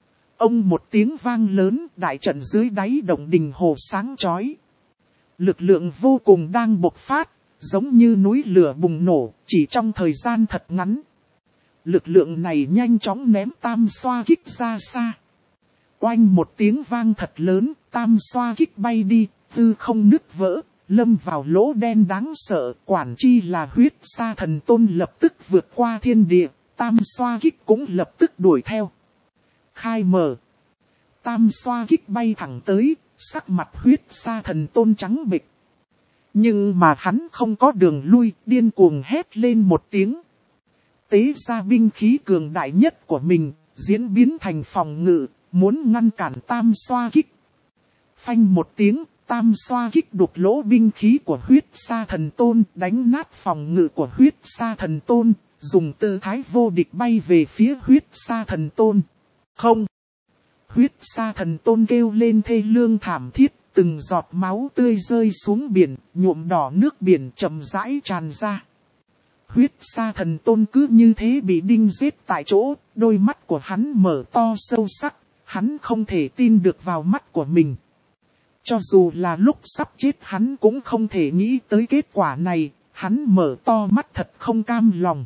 Ông một tiếng vang lớn, đại trận dưới đáy động đình hồ sáng chói. Lực lượng vô cùng đang bộc phát, giống như núi lửa bùng nổ, chỉ trong thời gian thật ngắn. Lực lượng này nhanh chóng ném tam xoa kích ra xa. Oanh một tiếng vang thật lớn, tam xoa kích bay đi, hư không nứt vỡ, lâm vào lỗ đen đáng sợ. Quản chi là huyết sa thần tôn lập tức vượt qua thiên địa, tam xoa kích cũng lập tức đuổi theo. Khai mở. Tam xoa kích bay thẳng tới, sắc mặt huyết sa thần tôn trắng bệch. Nhưng mà hắn không có đường lui, điên cuồng hét lên một tiếng. Tế ra binh khí cường đại nhất của mình, diễn biến thành phòng ngự, muốn ngăn cản tam xoa kích. Phanh một tiếng, tam xoa kích đục lỗ binh khí của huyết sa thần tôn, đánh nát phòng ngự của huyết sa thần tôn, dùng tư thái vô địch bay về phía huyết sa thần tôn. Không! Huyết sa thần tôn kêu lên thê lương thảm thiết, từng giọt máu tươi rơi xuống biển, nhuộm đỏ nước biển chậm rãi tràn ra. Huyết sa thần tôn cứ như thế bị đinh giết tại chỗ, đôi mắt của hắn mở to sâu sắc, hắn không thể tin được vào mắt của mình. Cho dù là lúc sắp chết hắn cũng không thể nghĩ tới kết quả này, hắn mở to mắt thật không cam lòng.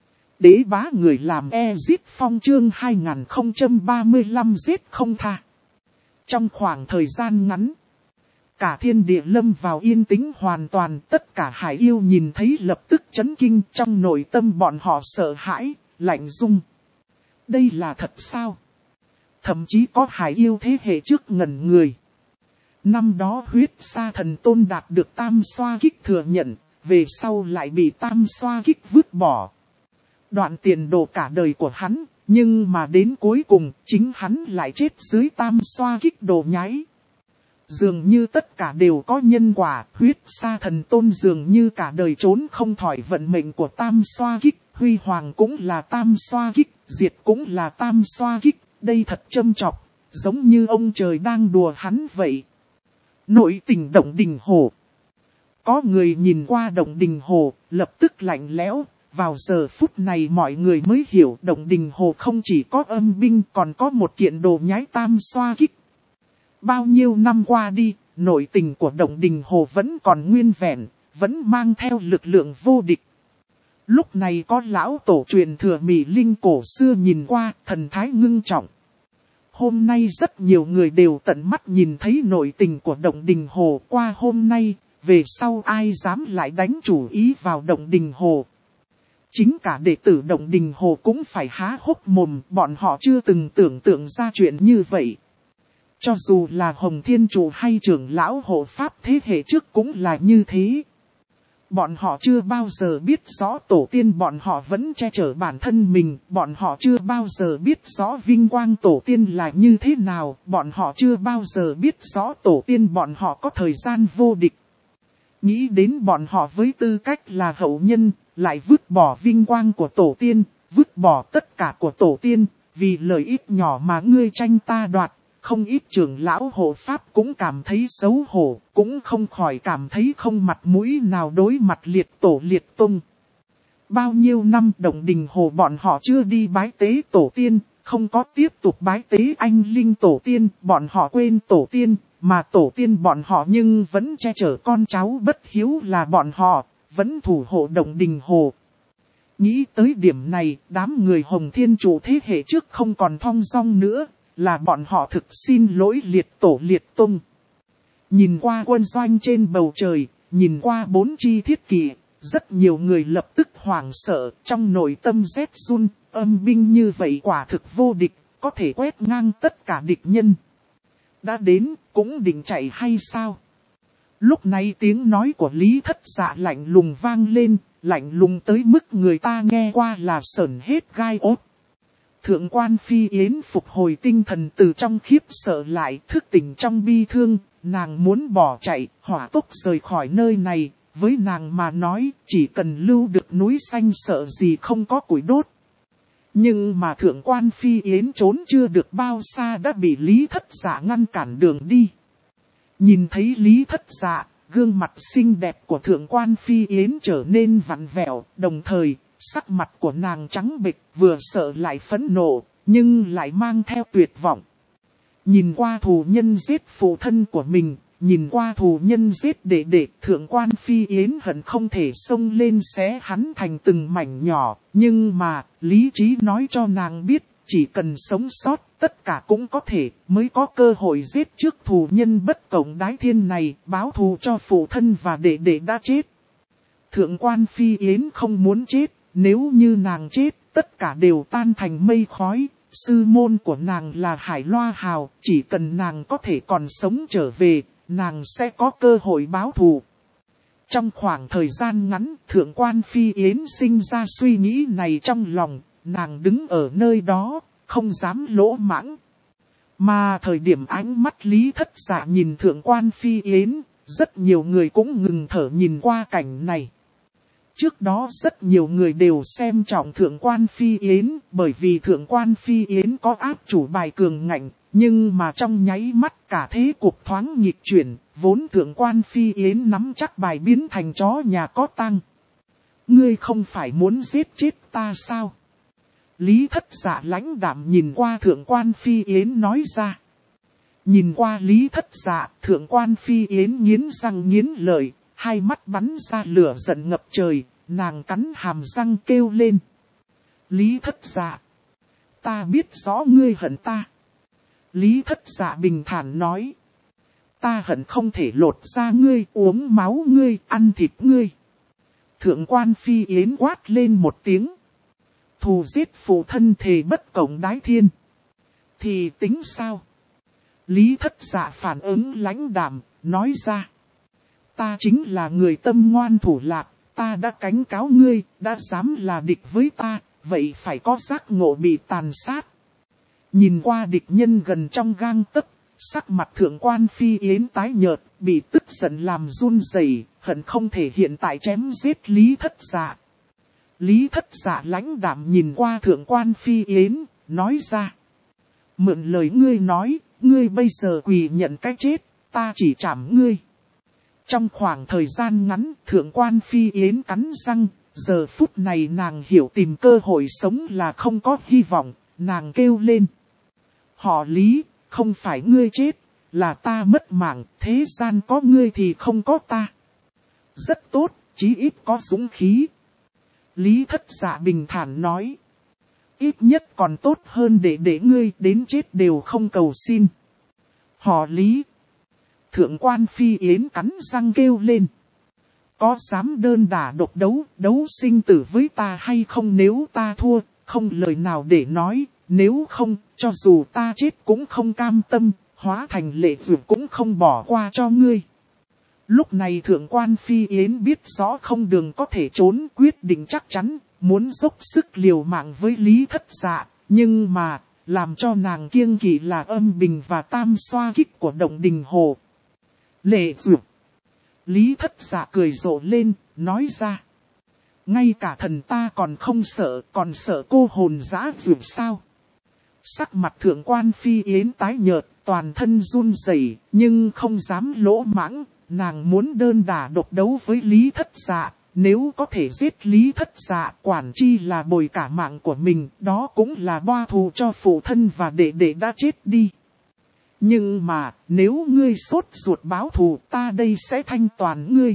Đế bá người làm Ezit Phong chương 2035 giết không tha. Trong khoảng thời gian ngắn, cả thiên địa lâm vào yên tĩnh hoàn toàn, tất cả hải yêu nhìn thấy lập tức chấn kinh, trong nội tâm bọn họ sợ hãi, lạnh rung. Đây là thật sao? Thậm chí có hải yêu thế hệ trước ngẩn người. Năm đó huyết sa thần tôn đạt được tam xoa kích thừa nhận, về sau lại bị tam xoa kích vứt bỏ. Đoạn tiền đồ cả đời của hắn, nhưng mà đến cuối cùng chính hắn lại chết dưới tam xoa kích đồ nhái. Dường như tất cả đều có nhân quả, huyết sa thần tôn dường như cả đời trốn không khỏi vận mệnh của tam xoa kích, huy hoàng cũng là tam xoa kích, diệt cũng là tam xoa kích, đây thật châm chọc, giống như ông trời đang đùa hắn vậy. Nội tình động đình hồ. Có người nhìn qua động đình hồ, lập tức lạnh lẽo. Vào giờ phút này mọi người mới hiểu động đình hồ không chỉ có âm binh còn có một kiện đồ nhái tam xoa kích. Bao nhiêu năm qua đi, nội tình của động đình hồ vẫn còn nguyên vẹn, vẫn mang theo lực lượng vô địch. Lúc này có lão tổ truyền thừa Mỹ Linh cổ xưa nhìn qua, thần thái ngưng trọng. Hôm nay rất nhiều người đều tận mắt nhìn thấy nội tình của động đình hồ. Qua hôm nay, về sau ai dám lại đánh chủ ý vào động đình hồ. Chính cả đệ tử động đình hồ cũng phải há hốc mồm, bọn họ chưa từng tưởng tượng ra chuyện như vậy. Cho dù là Hồng Thiên Chủ hay trưởng lão hộ pháp thế hệ trước cũng là như thế. Bọn họ chưa bao giờ biết rõ tổ tiên bọn họ vẫn che chở bản thân mình, bọn họ chưa bao giờ biết rõ vinh quang tổ tiên là như thế nào, bọn họ chưa bao giờ biết rõ tổ tiên bọn họ có thời gian vô địch. Nghĩ đến bọn họ với tư cách là hậu nhân, lại vứt bỏ vinh quang của tổ tiên, vứt bỏ tất cả của tổ tiên, vì lợi ích nhỏ mà ngươi tranh ta đoạt. Không ít trưởng lão hộ pháp cũng cảm thấy xấu hổ, cũng không khỏi cảm thấy không mặt mũi nào đối mặt liệt tổ liệt tông. Bao nhiêu năm động đình hồ bọn họ chưa đi bái tế tổ tiên, không có tiếp tục bái tế anh linh tổ tiên, bọn họ quên tổ tiên, mà tổ tiên bọn họ nhưng vẫn che chở con cháu bất hiếu là bọn họ, vẫn thủ hộ động đình hồ. Nghĩ tới điểm này, đám người Hồng Thiên Chủ thế hệ trước không còn thong dong nữa. là bọn họ thực xin lỗi liệt tổ liệt tông. Nhìn qua quân doanh trên bầu trời, nhìn qua 4 chi thiết kỵ, rất nhiều người lập tức hoảng sợ, trong nội tâm rét run, âm binh như vậy quả thực vô địch, có thể quét ngang tất cả địch nhân. Đã đến, cũng định chạy hay sao? Lúc này tiếng nói của Lý Thất Dạ lạnh lùng vang lên, lạnh lùng tới mức người ta nghe qua là sởn hết gai ốt. Thượng quan Phi Yến phục hồi tinh thần từ trong khiếp sợ lại, thức tỉnh trong bi thương, nàng muốn bỏ chạy, hỏa tốc rời khỏi nơi này, với nàng mà nói chỉ cần lưu được núi xanh sợ gì không có củi đốt. Nhưng mà thượng quan Phi Yến trốn chưa được bao xa đã bị Lý Thất Dạ ngăn cản đường đi. Nhìn thấy Lý Thất Dạ, gương mặt xinh đẹp của thượng quan Phi Yến trở nên vặn vẹo, đồng thời, sắc mặt của nàng trắng bệch, vừa sợ lại phẫn nộ, nhưng lại mang theo tuyệt vọng. Nhìn qua thù nhân giết phụ thân của mình, nhìn qua thù nhân giết đệ đệ, thượng quan Phi Yến hận không thể xông lên xé hắn thành từng mảnh nhỏ, nhưng mà, lý trí nói cho nàng biết, chỉ cần sống sót, tất cả cũng có thể, mới có cơ hội giết trước thù nhân bất cộng đái thiên này, báo thù cho phụ thân và đệ đệ đã chết. Thượng quan Phi Yến không muốn chết, nếu như nàng chết, tất cả đều tan thành mây khói. Sư môn của nàng là Hải Loa Hào, chỉ cần nàng có thể còn sống trở về, nàng sẽ có cơ hội báo thù. Trong khoảng thời gian ngắn, thượng quan Phi Yến sinh ra suy nghĩ này trong lòng, nàng đứng ở nơi đó, không dám lỗ mãng. Mà thời điểm ánh mắt Lý Thất Dạ nhìn thượng quan Phi Yến, rất nhiều người cũng ngừng thở nhìn qua cảnh này. Trước đó rất nhiều người đều xem trọng thượng quan Phi Yến, bởi vì thượng quan Phi Yến có áp chủ bài cường ngạnh, nhưng mà trong nháy mắt cả thế cuộc thoáng nghịch chuyển, vốn thượng quan Phi Yến nắm chắc bài biến thành chó nhà có tang. Ngươi không phải muốn giết chết ta sao? Lý Thất Dạ lãnh đạm nhìn qua thượng quan Phi Yến nói ra. Nhìn qua Lý Thất Dạ, thượng quan Phi Yến nghiến răng nghiến lợi, hai mắt bắn ra lửa giận ngập trời, nàng cắn hàm răng kêu lên. Lý Thất Dạ, ta biết rõ ngươi hận ta. Lý Thất Dạ bình thản nói. Ta hận không thể lột da ngươi, uống máu ngươi, ăn thịt ngươi. Thượng quan Phi Yến quát lên một tiếng. Thù giết phụ thân thề bất cộng đái thiên. Thì tính sao? Lý Thất Dạ phản ứng lãnh đạm, nói ra. Ta chính là người tâm ngoan thủ lạc, ta đã cảnh cáo ngươi, đã dám là địch với ta, vậy phải có giác ngộ bị tàn sát. Nhìn qua địch nhân gần trong gang tấc, sắc mặt thượng quan Phi Yến tái nhợt, bị tức giận làm run rẩy, hận không thể hiện tại chém giết Lý Thất Dạ. Lý Thất Dạ lãnh đạm nhìn qua thượng quan Phi Yến, nói ra. Mượn lời ngươi nói, ngươi bây giờ quỳ nhận cái chết, ta chỉ trảm ngươi. Trong khoảng thời gian ngắn, thượng quan Phi Yến cắn răng, giờ phút này nàng hiểu tìm cơ hội sống là không có hy vọng, nàng kêu lên. Họ Lý, không phải ngươi chết, là ta mất mạng, thế gian có ngươi thì không có ta. Rất tốt, chí ít có dũng khí. Lý Thất Dạ bình thản nói. Ít nhất còn tốt hơn để ngươi đến chết đều không cầu xin. Họ Lý. Thượng quan Phi Yến cắn răng kêu lên. Có dám đơn đả độc đấu, đấu sinh tử với ta hay không? Nếu ta thua, không lời nào để nói, nếu không, cho dù ta chết cũng không cam tâm, hóa thành lệ dược cũng không bỏ qua cho ngươi. Lúc này thượng quan Phi Yến biết rõ không đường có thể trốn, quyết định chắc chắn, muốn dốc sức liều mạng với Lý Thất Dạ, nhưng mà, làm cho nàng kiêng kỵ là âm bình và tam xoa kích của động đình hồ. Lệ dược. Lý Thất Dạ cười rộ lên, nói ra. Ngay cả thần ta còn không sợ, còn sợ cô hồn dã dược sao? Sắc mặt thượng quan Phi Yến tái nhợt, toàn thân run rẩy, nhưng không dám lỗ mãng, nàng muốn đơn đả độc đấu với Lý Thất Dạ, nếu có thể giết Lý Thất Dạ, quản chi là bồi cả mạng của mình, đó cũng là boa thù cho phụ thân và đệ đệ đã chết đi. Nhưng mà, nếu ngươi sốt ruột báo thù, ta đây sẽ thanh toàn ngươi.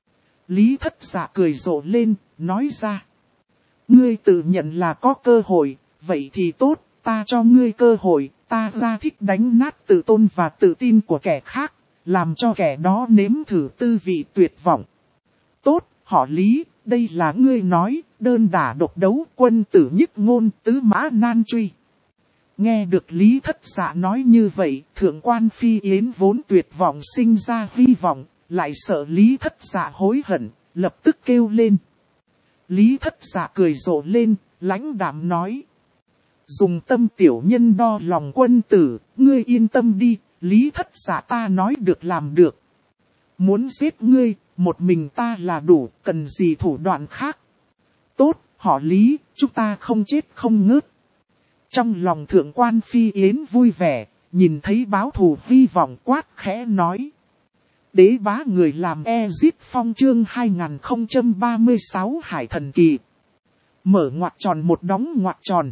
Lý Thất Dạ cười rộ lên, nói ra. Ngươi tự nhận là có cơ hội, vậy thì tốt, ta cho ngươi cơ hội, Ta ra thích đánh nát tự tôn và tự tin của kẻ khác, làm cho kẻ đó nếm thử tư vị tuyệt vọng. Tốt, họ Lý, đây là ngươi nói, đơn đả độc đấu, quân tử nhất ngôn, tứ mã nan truy. Nghe được Lý Thất Dạ nói như vậy, Thượng quan Phi Yến vốn tuyệt vọng sinh ra hy vọng, lại sợ Lý Thất Dạ hối hận, lập tức kêu lên. Lý Thất Dạ cười rộ lên, lãnh đạm nói. Dùng tâm tiểu nhân đo lòng quân tử, ngươi yên tâm đi, Lý Thất Dạ ta nói được làm được. Muốn giết ngươi, một mình ta là đủ, cần gì thủ đoạn khác. Tốt, họ Lý, chúng ta không chết không ngớt. Trong lòng Thượng quan Phi Yến vui vẻ, nhìn thấy báo thù hy vọng quát khẽ nói. Đế bá người làm Ezip Phong chương 2036 Hải Thần Kỳ. Mở ngoặc tròn một đóng ngoặc tròn.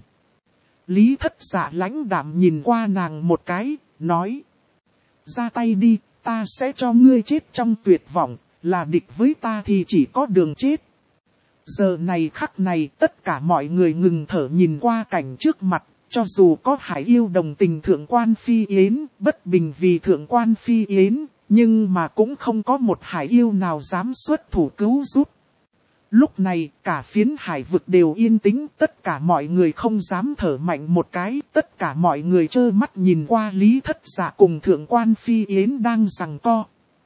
Lý Thất Dạ lãnh đạm nhìn qua nàng một cái, nói. Ra tay đi, ta sẽ cho ngươi chết trong tuyệt vọng, là địch với ta thì chỉ có đường chết. Giờ này khắc này tất cả mọi người ngừng thở nhìn qua cảnh trước mặt, cho dù có hải yêu đồng tình Thượng quan Phi Yến, bất bình vì Thượng quan Phi Yến, nhưng mà cũng không có một hải yêu nào dám xuất thủ cứu giúp. Lúc này cả phiến hải vực đều yên tĩnh, tất cả mọi người không dám thở mạnh một cái, tất cả mọi người trơ mắt nhìn qua Lý Thất Dạ cùng Thượng quan Phi Yến đang giằng co.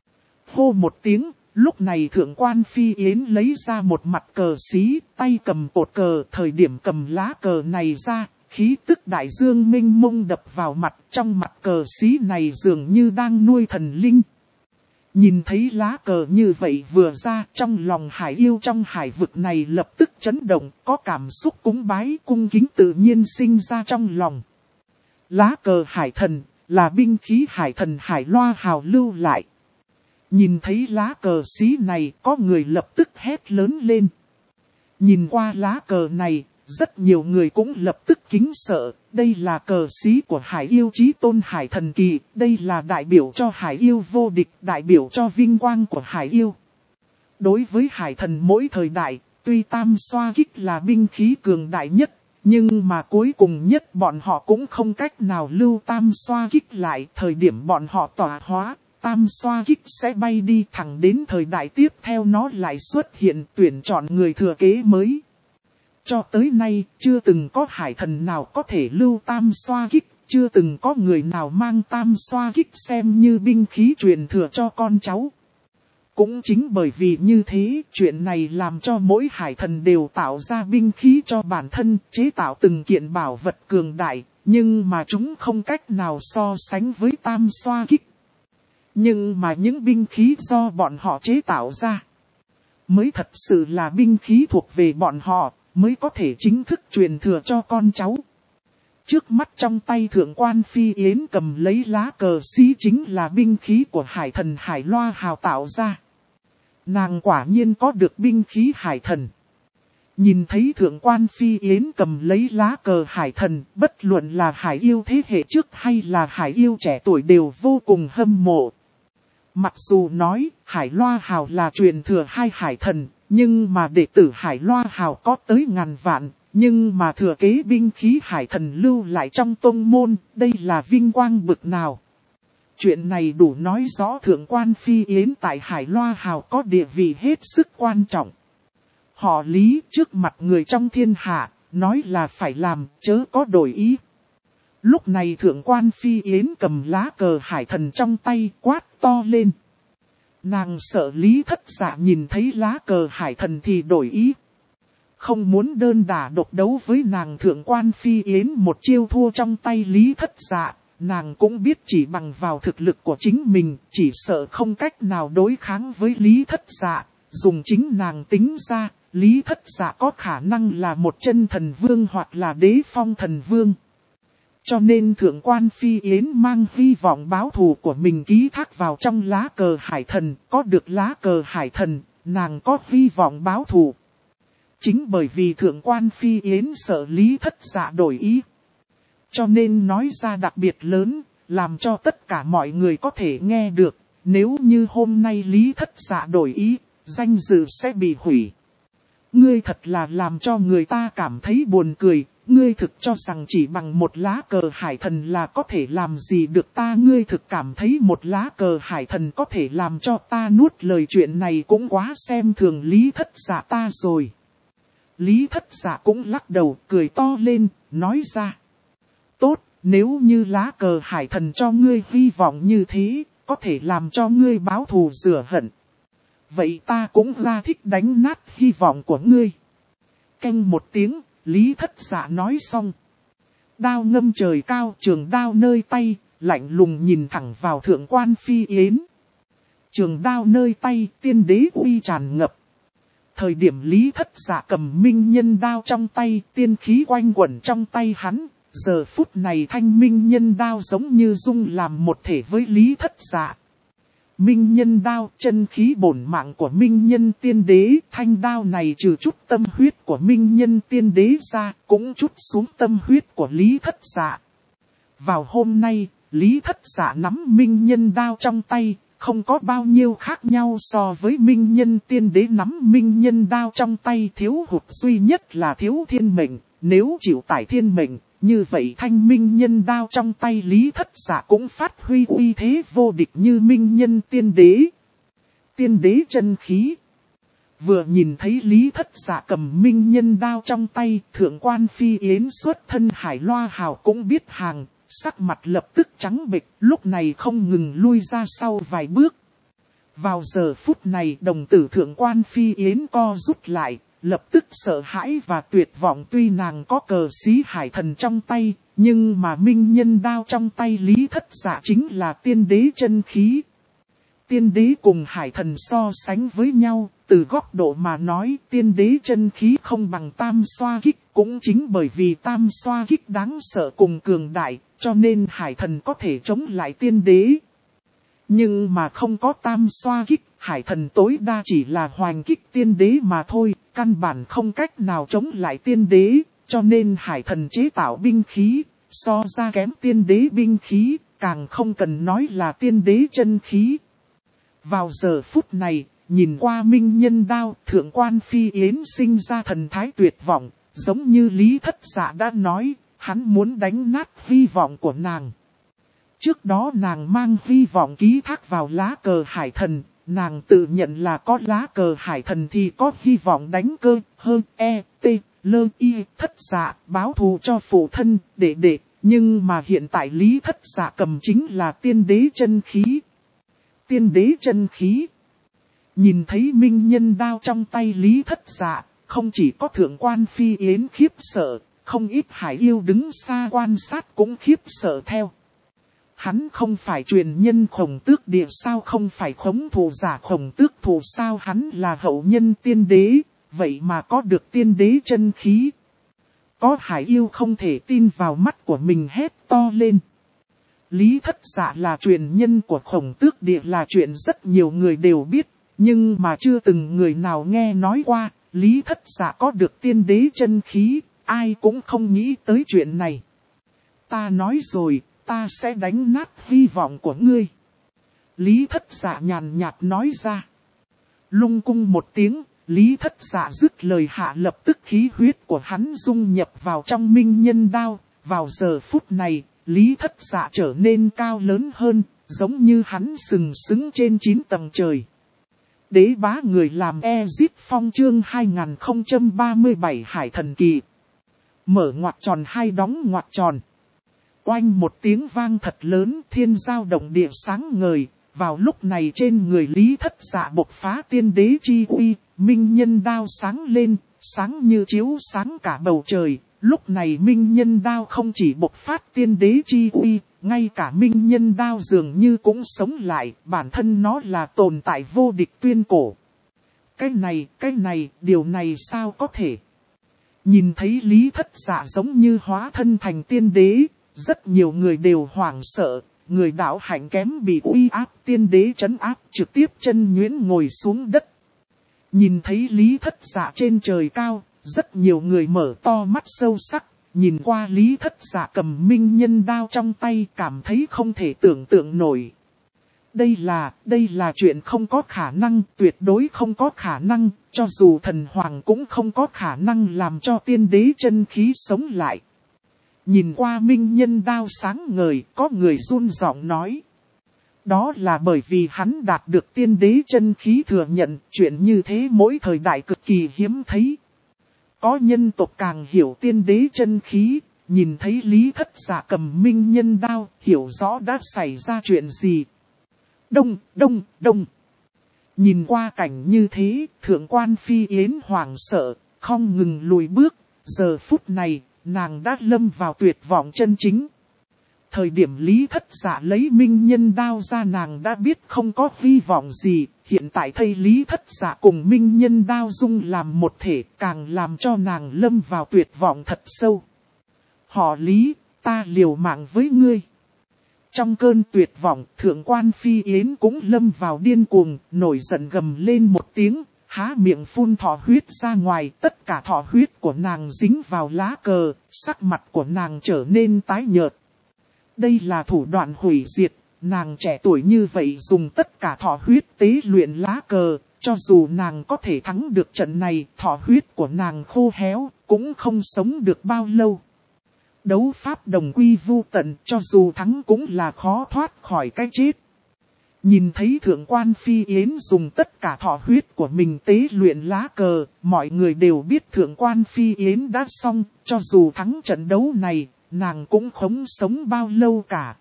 Hô một tiếng, lúc này Thượng quan Phi Yến lấy ra một mặt cờ xí, tay cầm cột cờ, thời điểm cầm lá cờ này ra, khí tức đại dương mênh mông đập vào mặt, trong mặt cờ xí này dường như đang nuôi thần linh. Nhìn thấy lá cờ như vậy vừa ra, trong lòng hải yêu trong hải vực này lập tức chấn động, có cảm xúc cúng bái cung kính tự nhiên sinh ra trong lòng. Lá cờ hải thần, là binh khí hải thần Hải Loa Hào lưu lại. Nhìn thấy lá cờ xí này, có người lập tức hét lớn lên. Nhìn qua lá cờ này, rất nhiều người cũng lập tức kính sợ, đây là cờ xí của hải yêu chí tôn Hải Thần Kỳ, đây là đại biểu cho hải yêu vô địch, đại biểu cho vinh quang của hải yêu. Đối với hải thần mỗi thời đại, tuy tam xoa kích là binh khí cường đại nhất, nhưng mà cuối cùng nhất bọn họ cũng không cách nào lưu tam xoa kích lại, thời điểm bọn họ tỏa hóa, tam xoa kích sẽ bay đi thẳng đến thời đại tiếp theo nó lại xuất hiện tuyển chọn người thừa kế mới. Cho tới nay, chưa từng có hải thần nào có thể lưu tam xoa kích, chưa từng có người nào mang tam xoa kích xem như binh khí truyền thừa cho con cháu. Cũng chính bởi vì như thế, chuyện này làm cho mỗi hải thần đều tạo ra binh khí cho bản thân, chế tạo từng kiện bảo vật cường đại, nhưng mà chúng không cách nào so sánh với tam xoa kích. Nhưng mà những binh khí do bọn họ chế tạo ra, mới thật sự là binh khí thuộc về bọn họ, mới có thể chính thức truyền thừa cho con cháu. Trước mắt trong tay Thượng quan Phi Yến cầm lấy lá cờ xí chính là binh khí của hải thần Hải Loa Hào tạo ra. Nàng quả nhiên có được binh khí hải thần. Nhìn thấy Thượng quan Phi Yến cầm lấy lá cờ hải thần, bất luận là hải yêu thế hệ trước hay là hải yêu trẻ tuổi đều vô cùng hâm mộ. Mặc dù nói Hải Loa Hào là truyền thừa hai hải thần, nhưng mà đệ tử Hải Loa Hào có tới ngàn vạn, nhưng mà thừa kế binh khí hải thần lưu lại trong tông môn, đây là vinh quang bực nào. Chuyện này đủ nói rõ Thượng quan Phi Yến tại Hải Loa Hào có địa vị hết sức quan trọng. Họ Lý trước mặt người trong thiên hạ, nói là phải làm, chớ có đổi ý. Lúc này Thượng quan Phi Yến cầm lá cờ hải thần trong tay quát to lên. Nàng sợ Lý Thất Dạ nhìn thấy lá cờ hải thần thì đổi ý. Không muốn đơn đả độc đấu với nàng Thượng quan Phi Yến một chiêu thua trong tay Lý Thất Dạ. Nàng cũng biết chỉ bằng vào thực lực của chính mình, chỉ sợ không cách nào đối kháng với Lý Thất Dạ. Dùng chính nàng tính ra, Lý Thất Dạ có khả năng là một chân thần vương hoặc là đế phong thần vương. Cho nên Thượng quan Phi Yến mang hy vọng báo thù của mình ký thác vào trong lá cờ hải thần, có được lá cờ hải thần, nàng có hy vọng báo thù. Chính bởi vì Thượng quan Phi Yến sợ Lý Thất Dạ đổi ý. Cho nên nói ra đặc biệt lớn, làm cho tất cả mọi người có thể nghe được, nếu như hôm nay Lý Thất Dạ đổi ý, danh dự sẽ bị hủy. Ngươi thật là làm cho người ta cảm thấy buồn cười, ngươi thực cho rằng chỉ bằng một lá cờ hải thần là có thể làm gì được ta, ngươi thực cảm thấy một lá cờ hải thần có thể làm cho ta nuốt lời, chuyện này cũng quá xem thường Lý Thất Dạ ta rồi. Lý Thất Dạ cũng lắc đầu cười to lên, nói ra. Tốt, nếu như lá cờ hải thần cho ngươi hy vọng như thế, có thể làm cho ngươi báo thù rửa hận. Vậy ta cũng ra thích đánh nát hy vọng của ngươi. Canh một tiếng, Lý Thất Dạ nói xong. Đao ngâm trời cao, trường đao nơi tay, lạnh lùng nhìn thẳng vào Thượng Quan Phi Yến. Trường đao nơi tay, tiên đế uy tràn ngập. Thời điểm Lý Thất Dạ cầm minh nhân đao trong tay, tiên khí quanh quẩn trong tay hắn. Giờ phút này thanh minh nhân đao giống như dung làm một thể với Lý Thất Dạ. Minh nhân đao, chân khí bổn mạng của minh nhân tiên đế, thanh đao này trừ chút tâm huyết của minh nhân tiên đế ra, cũng chút xuống tâm huyết của Lý Thất Dạ. Vào hôm nay, Lý Thất Dạ nắm minh nhân đao trong tay, không có bao nhiêu khác nhau so với minh nhân tiên đế nắm minh nhân đao trong tay, thiếu hụt duy nhất là thiếu thiên mệnh, nếu chịu tải thiên mệnh. Như vậy thanh minh nhân đao trong tay Lý Thất Dạ cũng phát huy uy thế vô địch như minh nhân tiên đế. Tiên đế chân khí. Vừa nhìn thấy Lý Thất Dạ cầm minh nhân đao trong tay, Thượng Quan Phi Yến xuất thân Hải Loa Hào cũng biết hàng, sắc mặt lập tức trắng bệch, lúc này không ngừng lui ra sau vài bước. Vào giờ phút này đồng tử Thượng Quan Phi Yến co rút lại. Lập tức sợ hãi và tuyệt vọng, tuy nàng có cờ xí hải thần trong tay, nhưng mà minh nhân đao trong tay Lý Thất Dạ chính là tiên đế chân khí. Tiên đế cùng hải thần so sánh với nhau, từ góc độ mà nói tiên đế chân khí không bằng tam xoa kích, cũng chính bởi vì tam xoa kích đáng sợ cùng cường đại, cho nên hải thần có thể chống lại tiên đế. Nhưng mà không có tam xoa kích, hải thần tối đa chỉ là hoành kích tiên đế mà thôi, căn bản không cách nào chống lại tiên đế, cho nên hải thần chế tạo binh khí, so ra kém tiên đế binh khí, càng không cần nói là tiên đế chân khí. Vào giờ phút này, nhìn qua minh nhân đao, Thượng Quan Phi Yến sinh ra thần thái tuyệt vọng, giống như Lý Thất Dạ đã nói, hắn muốn đánh nát hy vọng của nàng. Trước đó nàng mang hy vọng ký thác vào lá cờ hải thần, nàng tự nhận là có lá cờ hải thần thì có hy vọng đánh cơ, hơn, lơ y, Thất Dạ, báo thù cho phụ thân, đệ, nhưng mà hiện tại Lý Thất Dạ cầm chính là tiên đế chân khí. Tiên đế chân khí. Nhìn thấy minh nhân đao trong tay Lý Thất Dạ, không chỉ có Thượng Quan Phi Yến khiếp sợ, không ít hải yêu đứng xa quan sát cũng khiếp sợ theo. Hắn không phải truyền nhân Khổng Tước Địa sao, không phải khống thủ giả Khổng Tước thủ sao, hắn là hậu nhân tiên đế, vậy mà có được tiên đế chân khí. Có hải yêu không thể tin vào mắt của mình hét to lên. Lý Thất Dạ là truyền nhân của Khổng Tước Địa là chuyện rất nhiều người đều biết, nhưng mà chưa từng người nào nghe nói qua, Lý Thất Dạ có được tiên đế chân khí, ai cũng không nghĩ tới chuyện này. Ta nói rồi, ta sẽ đánh nát hy vọng của ngươi. Lý Thất Dạ nhàn nhạt nói ra. Lung cung một tiếng, Lý Thất Dạ dứt lời hạ, lập tức khí huyết của hắn dung nhập vào trong minh nhân đao. Vào giờ phút này, Lý Thất Dạ trở nên cao lớn hơn, giống như hắn sừng sững trên 9 tầng trời. Đế bá người làm Ezic Phong chương 2037 Hải Thần Kỳ. Mở ngoặc tròn hai đóng ngoặc tròn. Oanh một tiếng vang thật lớn, thiên giao động địa sáng ngời. Vào lúc này trên người Lý Thất Dạ bộc phá tiên đế chi uy, minh nhân đao sáng lên, sáng như chiếu sáng cả bầu trời. Lúc này minh nhân đao không chỉ bộc phát tiên đế chi uy, ngay cả minh nhân đao dường như cũng sống lại, bản thân nó là tồn tại vô địch tuyên cổ. Cái này, điều này sao có thể? Nhìn thấy Lý Thất Dạ giống như hóa thân thành tiên đế, rất nhiều người đều hoảng sợ, người đạo hạnh kém bị uy áp tiên đế trấn áp trực tiếp chân nhuyễn ngồi xuống đất. Nhìn thấy Lý Thất Dạ trên trời cao, rất nhiều người mở to mắt sâu sắc, nhìn qua Lý Thất Dạ cầm minh nhân đao trong tay cảm thấy không thể tưởng tượng nổi. Đây là chuyện không có khả năng, tuyệt đối không có khả năng, cho dù thần hoàng cũng không có khả năng làm cho tiên đế chân khí sống lại. Nhìn qua minh nhân đao sáng ngời, có người run giọng nói. Đó là bởi vì hắn đạt được tiên đế chân khí thừa nhận, chuyện như thế mỗi thời đại cực kỳ hiếm thấy. Có nhân tộc càng hiểu tiên đế chân khí, nhìn thấy Lý Thất Dạ cầm minh nhân đao, hiểu rõ đã xảy ra chuyện gì. Đông. Nhìn qua cảnh như thế, thượng quan Phi Yến hoảng sợ, không ngừng lùi bước, giờ phút này, nàng đã lâm vào tuyệt vọng chân chính. Thời điểm Lý Thất Dạ lấy minh nhân đao ra nàng đã biết không có hy vọng gì, hiện tại thấy Lý Thất Dạ cùng minh nhân đao dung làm một thể càng làm cho nàng lâm vào tuyệt vọng thật sâu. Họ Lý, ta liều mạng với ngươi. Trong cơn tuyệt vọng, thượng quan Phi Yến cũng lâm vào điên cuồng, nổi giận gầm lên một tiếng, há miệng phun thọ huyết ra ngoài, tất cả thọ huyết của nàng dính vào lá cờ, sắc mặt của nàng trở nên tái nhợt. Đây là thủ đoạn hủy diệt, nàng trẻ tuổi như vậy dùng tất cả thọ huyết tế luyện lá cờ, cho dù nàng có thể thắng được trận này, thọ huyết của nàng khô héo, cũng không sống được bao lâu. Đấu pháp đồng quy vu tận, cho dù thắng cũng là khó thoát khỏi cái chết. Nhìn thấy thượng quan Phi Yến dùng tất cả thọ huyết của mình tế luyện lá cờ, mọi người đều biết thượng quan Phi Yến đã xong, cho dù thắng trận đấu này, nàng cũng không sống bao lâu cả.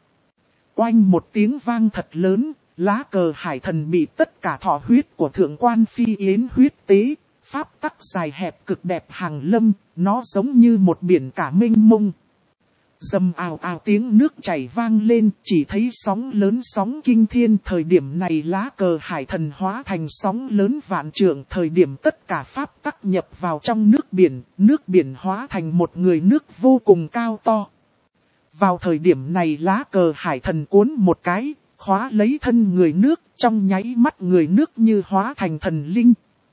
Oanh một tiếng vang thật lớn, lá cờ hải thần bị tất cả thọ huyết của thượng quan Phi Yến huyết tế, pháp tắc dài hẹp cực đẹp hàng lâm, nó giống như một biển cả mênh mông. Dầm ào ào tiếng nước chảy vang lên, chỉ thấy sóng lớn sóng kinh thiên. Thời điểm này lá cờ hải thần hóa thành sóng lớn vạn trượng. Thời điểm tất cả pháp tắc nhập vào trong nước biển hóa thành một người nước vô cùng cao to. Vào thời điểm này lá cờ hải thần cuốn một cái, khóa lấy thân người nước, trong nháy mắt người nước như hóa thành thần linh.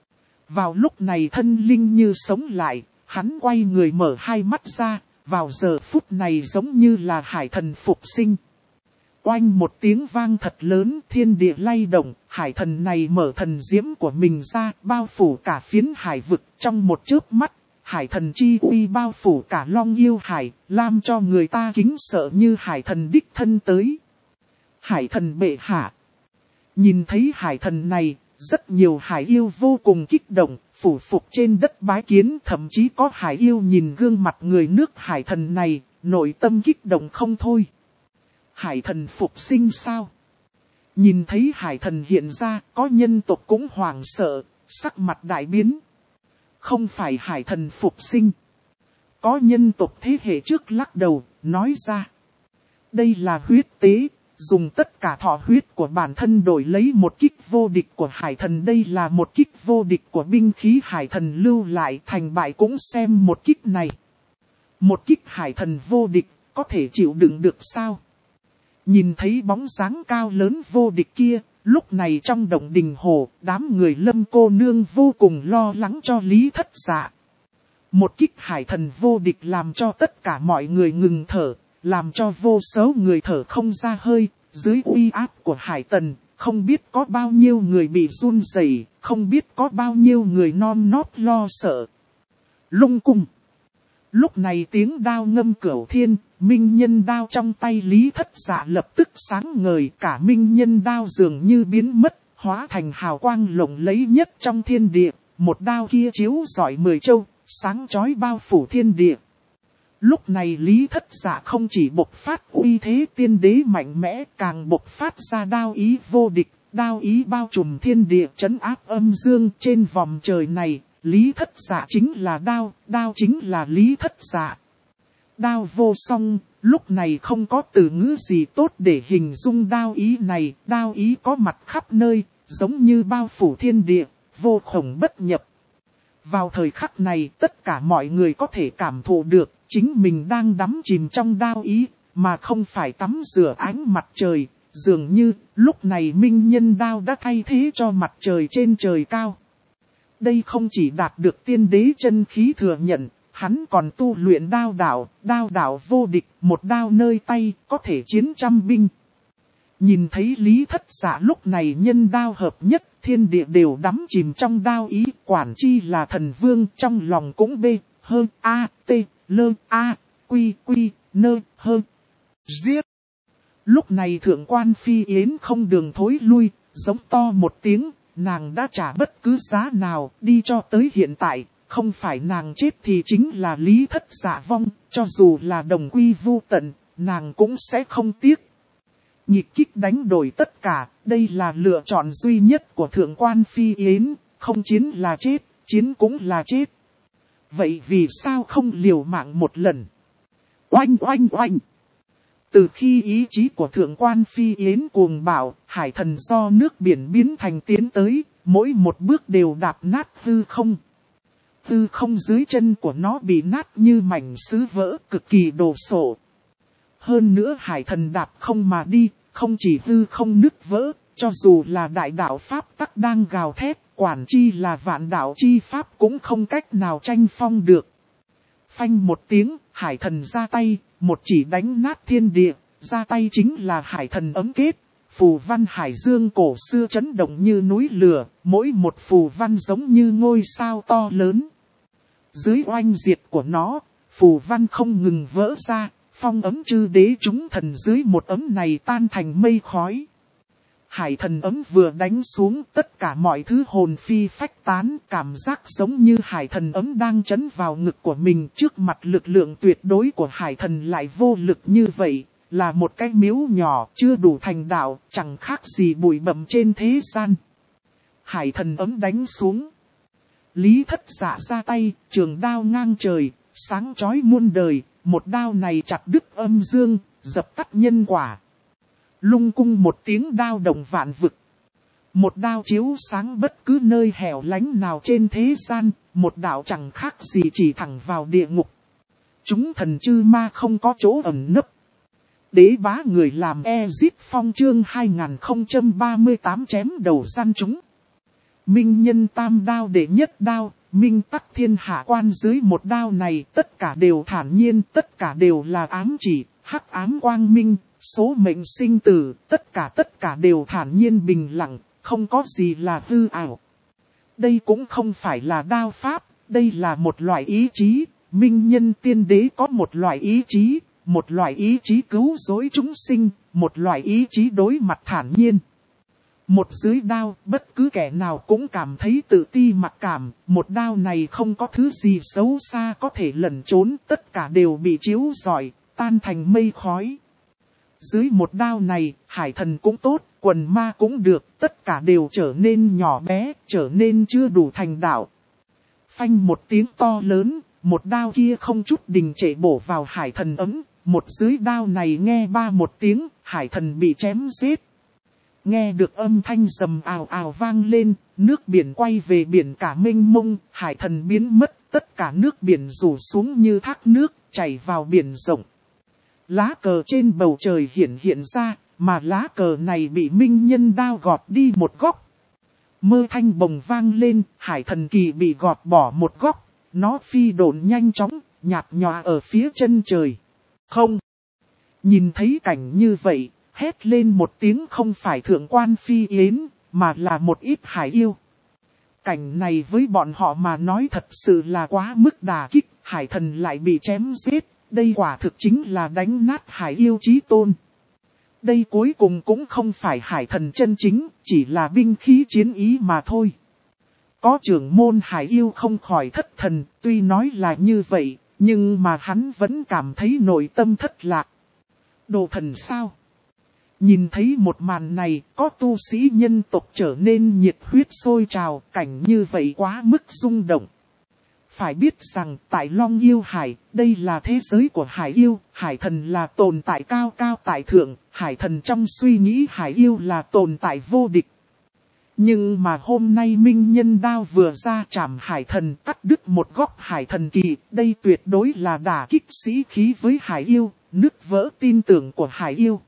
Vào lúc này thân linh như sống lại, hắn quay người mở hai mắt ra. Vào giờ phút này giống như là hải thần phục sinh. Oanh một tiếng vang thật lớn, thiên địa lay động, hải thần này mở thần diễm của mình ra, bao phủ cả phiến hải vực. Trong một chớp mắt, hải thần chi uy bao phủ cả Long Yêu Hải, làm cho người ta kính sợ như hải thần đích thân tới. Hải thần bệ hạ. Nhìn thấy hải thần này, rất nhiều hải yêu vô cùng kích động, phủ phục trên đất bái kiến, thậm chí có hải yêu nhìn gương mặt người nước hải thần này, nội tâm kích động không thôi. Hải thần phục sinh sao? Nhìn thấy hải thần hiện ra, có nhân tộc cũng hoảng sợ, sắc mặt đại biến. Không phải hải thần phục sinh. Có nhân tộc thế hệ trước lắc đầu, nói ra. Đây là huyết tế. Dùng tất cả thọ huyết của bản thân đổi lấy một kích vô địch của hải thần. Đây là một kích vô địch của binh khí hải thần lưu lại, thành bại cũng xem một kích này. Một kích hải thần vô địch, có thể chịu đựng được sao? Nhìn thấy bóng dáng cao lớn vô địch kia, lúc này trong động đình hồ, đám người Lâm cô nương vô cùng lo lắng cho Lý Thất Dạ. Một kích hải thần vô địch làm cho tất cả mọi người ngừng thở. Làm cho vô số người thở không ra hơi, dưới uy áp của hải tần, không biết có bao nhiêu người bị run rẩy, không biết có bao nhiêu người non nót lo sợ. Lung cung. Lúc này tiếng đao ngâm cửu thiên, minh nhân đao trong tay Lý Thất Dạ lập tức sáng ngời, cả minh nhân đao dường như biến mất, hóa thành hào quang lộng lẫy nhất trong thiên địa, một đao kia chiếu rọi 10 châu, sáng chói bao phủ thiên địa. Lúc này Lý Thất Dạ không chỉ bộc phát uy thế tiên đế mạnh mẽ, càng bộc phát ra đao ý vô địch, đao ý bao trùm thiên địa trấn áp âm dương. Trên vòng trời này, Lý Thất Dạ chính là đao, đao chính là Lý Thất Dạ. Đao vô song, lúc này không có từ ngữ gì tốt để hình dung đao ý này, đao ý có mặt khắp nơi, giống như bao phủ thiên địa, vô khổng bất nhập. Vào thời khắc này, tất cả mọi người có thể cảm thụ được, chính mình đang đắm chìm trong đao ý, mà không phải tắm rửa ánh mặt trời. Dường như, lúc này minh nhân đao đã thay thế cho mặt trời trên trời cao. Đây không chỉ đạt được tiên đế chân khí thừa nhận, hắn còn tu luyện đao đạo vô địch, một đao nơi tay, có thể chiến trăm binh. Nhìn thấy Lý Thất Dạ lúc này nhân đao hợp nhất, thiên địa đều đắm chìm trong đao ý, quản chi là thần vương, trong lòng cũng bê, hơn a, t, lơ, a, quy, quy, nơ, hơn. Giết! Lúc này thượng quan Phi Yến không đường thối lui, giống to một tiếng, nàng đã trả bất cứ giá nào, đi cho tới hiện tại, không phải nàng chết thì chính là Lý Thất Dạ vong, cho dù là đồng quy vu tận, nàng cũng sẽ không tiếc. Nhịp kích đánh đổi tất cả, đây là lựa chọn duy nhất của thượng quan Phi Yến, không chiến là chết, chiến cũng là chết. Vậy vì sao không liều mạng một lần? Oanh oanh oanh! Từ khi ý chí của thượng quan Phi Yến cuồng bạo, hải thần do nước biển biến thành tiến tới, mỗi một bước đều đạp nát hư không. Hư không dưới chân của nó bị nát như mảnh sứ vỡ, cực kỳ đồ sộ. Hơn nữa hải thần đạp không mà đi, không chỉ hư không nứt vỡ, cho dù là đại đạo Pháp tắc đang gào thét, quản chi là vạn đạo chi Pháp cũng không cách nào tranh phong được. Phanh một tiếng, hải thần ra tay, một chỉ đánh nát thiên địa, ra tay chính là hải thần ấm kết. Phù văn hải dương cổ xưa chấn động như núi lửa, mỗi một phù văn giống như ngôi sao to lớn. Dưới oanh diệt của nó, phù văn không ngừng vỡ ra, phong ấm chư đế chúng thần dưới một ấm này tan thành mây khói. Hải thần ấm vừa đánh xuống, tất cả mọi thứ hồn phi phách tán, cảm giác giống như hải thần ấm đang chấn vào ngực của mình, trước mặt lực lượng tuyệt đối của hải thần lại vô lực như vậy, là một cái miếu nhỏ chưa đủ thành đạo, chẳng khác gì bụi bặm trên thế gian. Hải thần ấm đánh xuống. Lý Thất Dạ ra tay, trường đao ngang trời, sáng chói muôn đời, một đao này chặt đứt âm dương, dập tắt nhân quả. Lung cung một tiếng đao động vạn vực. Một đao chiếu sáng bất cứ nơi hẻo lánh nào trên thế gian, một đạo chẳng khác gì chỉ thẳng vào địa ngục. Chúng thần chư ma không có chỗ ẩn nấp. Đế bá người làm Ezip Phong chương 2038 chém đầu gian chúng. Minh nhân tam đao đệ nhất đao, minh tắc thiên hạ quan dưới một đao này, tất cả đều thản nhiên, tất cả đều là ám chỉ, hắc ám quang minh, số mệnh sinh tử, tất cả đều thản nhiên bình lặng, không có gì là hư ảo. Đây cũng không phải là đao pháp, đây là một loại ý chí, minh nhân tiên đế có một loại ý chí cứu rỗi chúng sinh, một loại ý chí đối mặt thản nhiên. Một dưới đao, bất cứ kẻ nào cũng cảm thấy tự ti mặc cảm, một đao này không có thứ gì xấu xa có thể lẩn trốn, tất cả đều bị chiếu rọi, tan thành mây khói. Dưới một đao này, hải thần cũng tốt, quần ma cũng được, tất cả đều trở nên nhỏ bé, trở nên chưa đủ thành đạo. Phanh một tiếng to lớn, một đao kia không chút đình trệ bổ vào hải thần ấm, một dưới đao này nghe ba một tiếng, hải thần bị chém giết. Nghe được âm thanh rầm ào ào vang lên, nước biển quay về biển cả mênh mông, hải thần biến mất, tất cả nước biển rủ xuống như thác nước, chảy vào biển rộng. Lá cờ trên bầu trời hiện ra, mà lá cờ này bị minh nhân đao gọt đi một góc. Mơ thanh bồng vang lên, hải thần kỳ bị gọt bỏ một góc, nó phi độn nhanh chóng, nhạt nhòa ở phía chân trời. Không! Nhìn thấy cảnh như vậy, hét lên một tiếng không phải thượng quan Phi Yến, mà là một ít hải yêu. Cảnh này với bọn họ mà nói thật sự là quá mức đả kích, hải thần lại bị chém giết, đây quả thực chính là đánh nát hải yêu chí tôn. Đây cuối cùng cũng không phải hải thần chân chính, chỉ là binh khí chiến ý mà thôi. Có trưởng môn hải yêu không khỏi thất thần, tuy nói là như vậy, nhưng mà hắn vẫn cảm thấy nội tâm thất lạc. Đồ thần sao? Nhìn thấy một màn này, có tu sĩ nhân tộc trở nên nhiệt huyết sôi trào, cảnh như vậy quá mức rung động. Phải biết rằng tại Long Yêu Hải, đây là thế giới của hải yêu, hải thần là tồn tại cao cao tại thượng, hải thần trong suy nghĩ hải yêu là tồn tại vô địch. Nhưng mà hôm nay minh nhân đao vừa ra chạm hải thần cắt đứt một góc hải thần kỳ, đây tuyệt đối là đả kích sĩ khí với hải yêu, nứt vỡ tin tưởng của hải yêu.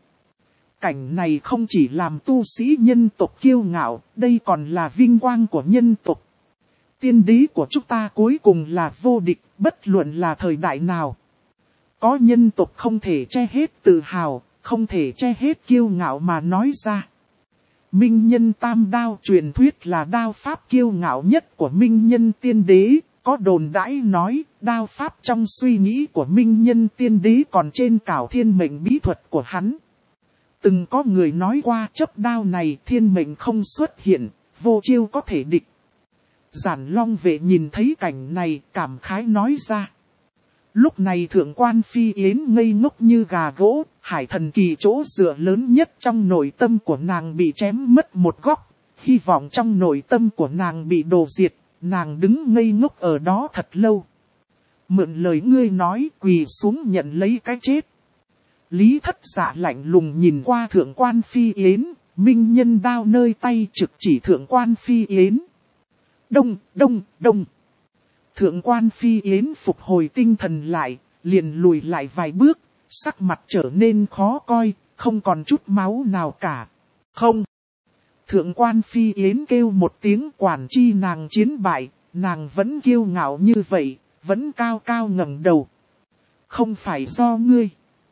Cảnh này không chỉ làm tu sĩ nhân tộc kiêu ngạo, đây còn là vinh quang của nhân tộc. Tiên đế của chúng ta cuối cùng là vô địch, bất luận là thời đại nào. Có nhân tộc không thể che hết tự hào, không thể che hết kiêu ngạo mà nói ra. Minh Nhân Tam Đao truyền thuyết là đao pháp kiêu ngạo nhất của Minh Nhân Tiên Đế, có đồn đãi nói, đao pháp trong suy nghĩ của Minh Nhân Tiên Đế còn trên cảo thiên mệnh bí thuật của hắn. Từng có người nói qua chấp đao này thiên mệnh không xuất hiện, vô chiêu có thể địch. Giản Long Vệ nhìn thấy cảnh này cảm khái nói ra. Lúc này Thượng quan Phi Yến ngây ngốc như gà gỗ, Hải Thần Kỳ chỗ dựa lớn nhất trong nội tâm của nàng bị chém mất một góc. Hy vọng trong nội tâm của nàng bị đổ diệt, nàng đứng ngây ngốc ở đó thật lâu. Mượn lời ngươi nói quỳ xuống nhận lấy cái chết. Lý Thất Dạ lạnh lùng nhìn qua Thượng quan Phi Yến, minh nhân đao nơi tay trực chỉ Thượng quan Phi Yến. Đông, đông, đông. Thượng quan Phi Yến phục hồi tinh thần lại, liền lùi lại vài bước, sắc mặt trở nên khó coi, không còn chút máu nào cả. Không. Thượng quan Phi Yến kêu một tiếng quản chi nàng chiến bại, nàng vẫn kiêu ngạo như vậy, vẫn cao cao ngẩng đầu. Không phải do ngươi.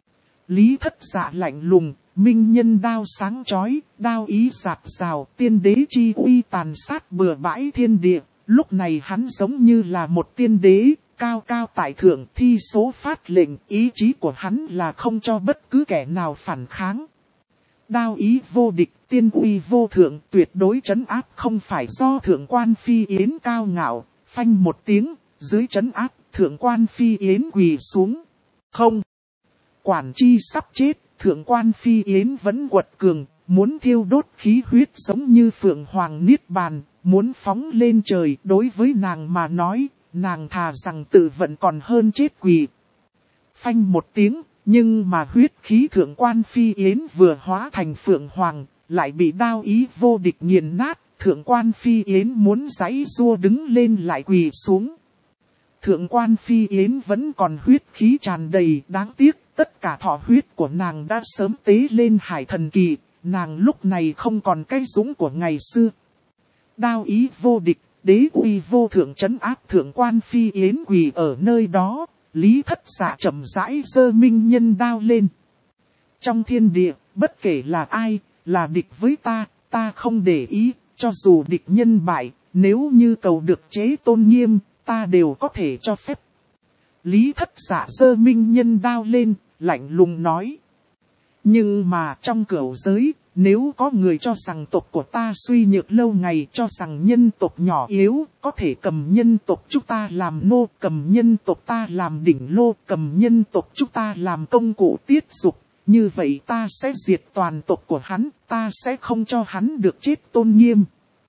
Lý Thất Dạ lạnh lùng, minh nhân đao sáng chói, đao ý rạt rào, tiên đế chi uy tàn sát bừa bãi thiên địa. Lúc này hắn giống như là một tiên đế, cao cao tại thượng, thi số phát lệnh, ý chí của hắn là không cho bất cứ kẻ nào phản kháng. Đao ý vô địch, tiên uy vô thượng, tuyệt đối trấn áp không phải do Thượng quan Phi Yến cao ngạo, phanh một tiếng, dưới trấn áp, Thượng quan Phi Yến quỳ xuống. Không. Quản chi sắp chết, Thượng quan Phi Yến vẫn quật cường, muốn thiêu đốt khí huyết giống như Phượng Hoàng Niết Bàn, muốn phóng lên trời. Đối với nàng mà nói, nàng thà rằng tự vận còn hơn chết quỳ. Phanh một tiếng, nhưng mà huyết khí Thượng quan Phi Yến vừa hóa thành Phượng Hoàng, lại bị đao ý vô địch nghiền nát. Thượng quan Phi Yến muốn giãy giụa đứng lên lại quỳ xuống. Thượng quan Phi Yến vẫn còn huyết khí tràn đầy, đáng tiếc, tất cả thọ huyết của nàng đã sớm tế lên Hải Thần Kỳ, nàng lúc này không còn cái dũng của ngày xưa. Đao ý vô địch, đế uy vô thượng trấn áp Thượng quan Phi Yến quỳ ở nơi đó, Lý Thất Dạ chậm rãi giơ minh nhân đao lên. Trong thiên địa, bất kể là ai, là địch với ta không để ý, cho dù địch nhân bại, nếu như cầu được chế tôn nghiêm, ta đều có thể cho phép. Lý Thất Dạ giơ minh nhân đao lên, lạnh lùng nói. Nhưng mà trong cửu giới, nếu có người cho rằng tộc của ta suy nhược lâu ngày, cho rằng nhân tộc nhỏ yếu, có thể cầm nhân tộc chúng ta làm nô, cầm nhân tộc ta làm đỉnh lô, cầm nhân tộc chúng ta làm công cụ tiết dục, như vậy ta sẽ diệt toàn tộc của hắn, ta sẽ không cho hắn được chết tôn nghiêm.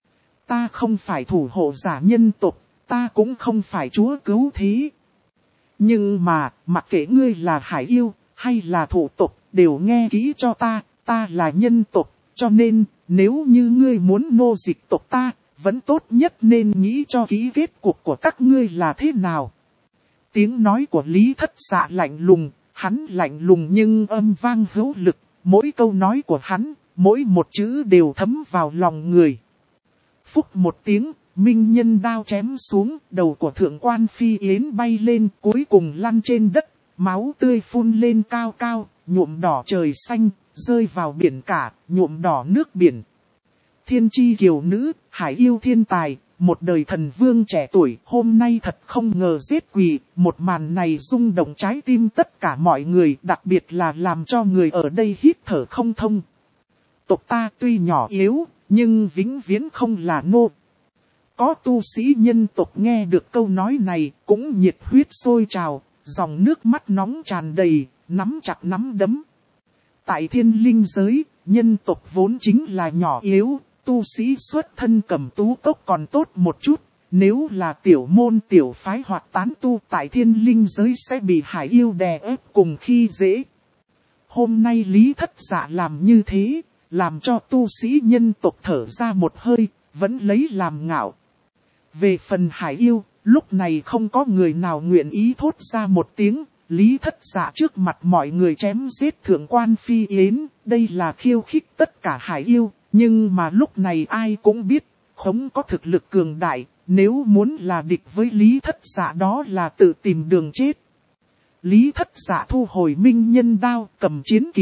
Ta không phải thủ hộ giả nhân tộc, ta cũng không phải chúa cứu thế. Nhưng mà, mặc kệ ngươi là hải yêu, hay là thủ tộc, đều nghe kỹ cho ta là nhân tộc, cho nên, nếu như ngươi muốn nô dịch tộc ta, vẫn tốt nhất nên nghĩ cho kỹ kết cục của các ngươi là thế nào. Tiếng nói của Lý Thất Dạ lạnh lùng, hắn lạnh lùng nhưng âm vang hữu lực, mỗi câu nói của hắn, mỗi một chữ đều thấm vào lòng người. Phúc một tiếng, minh nhân đao chém xuống, đầu của Thượng quan Phi Yến bay lên, cuối cùng lăn trên đất, máu tươi phun lên cao cao, nhuộm đỏ trời xanh, rơi vào biển cả, nhuộm đỏ nước biển. Thiên chi kiều nữ, hải yêu thiên tài, một đời thần vương trẻ tuổi, hôm nay thật không ngờ giết quỳ, một màn này rung động trái tim tất cả mọi người, đặc biệt là làm cho người ở đây hít thở không thông. Tộc ta tuy nhỏ yếu, nhưng vĩnh viễn không là nô. Có tu sĩ nhân tộc nghe được câu nói này, cũng nhiệt huyết sôi trào, dòng nước mắt nóng tràn đầy, nắm chặt nắm đấm. Tại thiên linh giới, nhân tộc vốn chính là nhỏ yếu, tu sĩ xuất thân cầm tú cốc còn tốt một chút. Nếu là tiểu môn tiểu phái hoặc tán tu tại thiên linh giới sẽ bị hải yêu đè ép cùng khi dễ. Hôm nay Lý Thất Dạ làm như thế, làm cho tu sĩ nhân tộc thở ra một hơi, vẫn lấy làm ngạo. Về phần hải yêu, lúc này không có người nào nguyện ý thốt ra một tiếng. Lý Thất Dạ trước mặt mọi người chém giết Thượng quan Phi Yến, đây là khiêu khích tất cả hải yêu, nhưng mà lúc này ai cũng biết, không có thực lực cường đại, nếu muốn là địch với Lý Thất Dạ đó là tự tìm đường chết. Lý Thất Dạ thu hồi minh nhân đao, cầm chiến kỳ,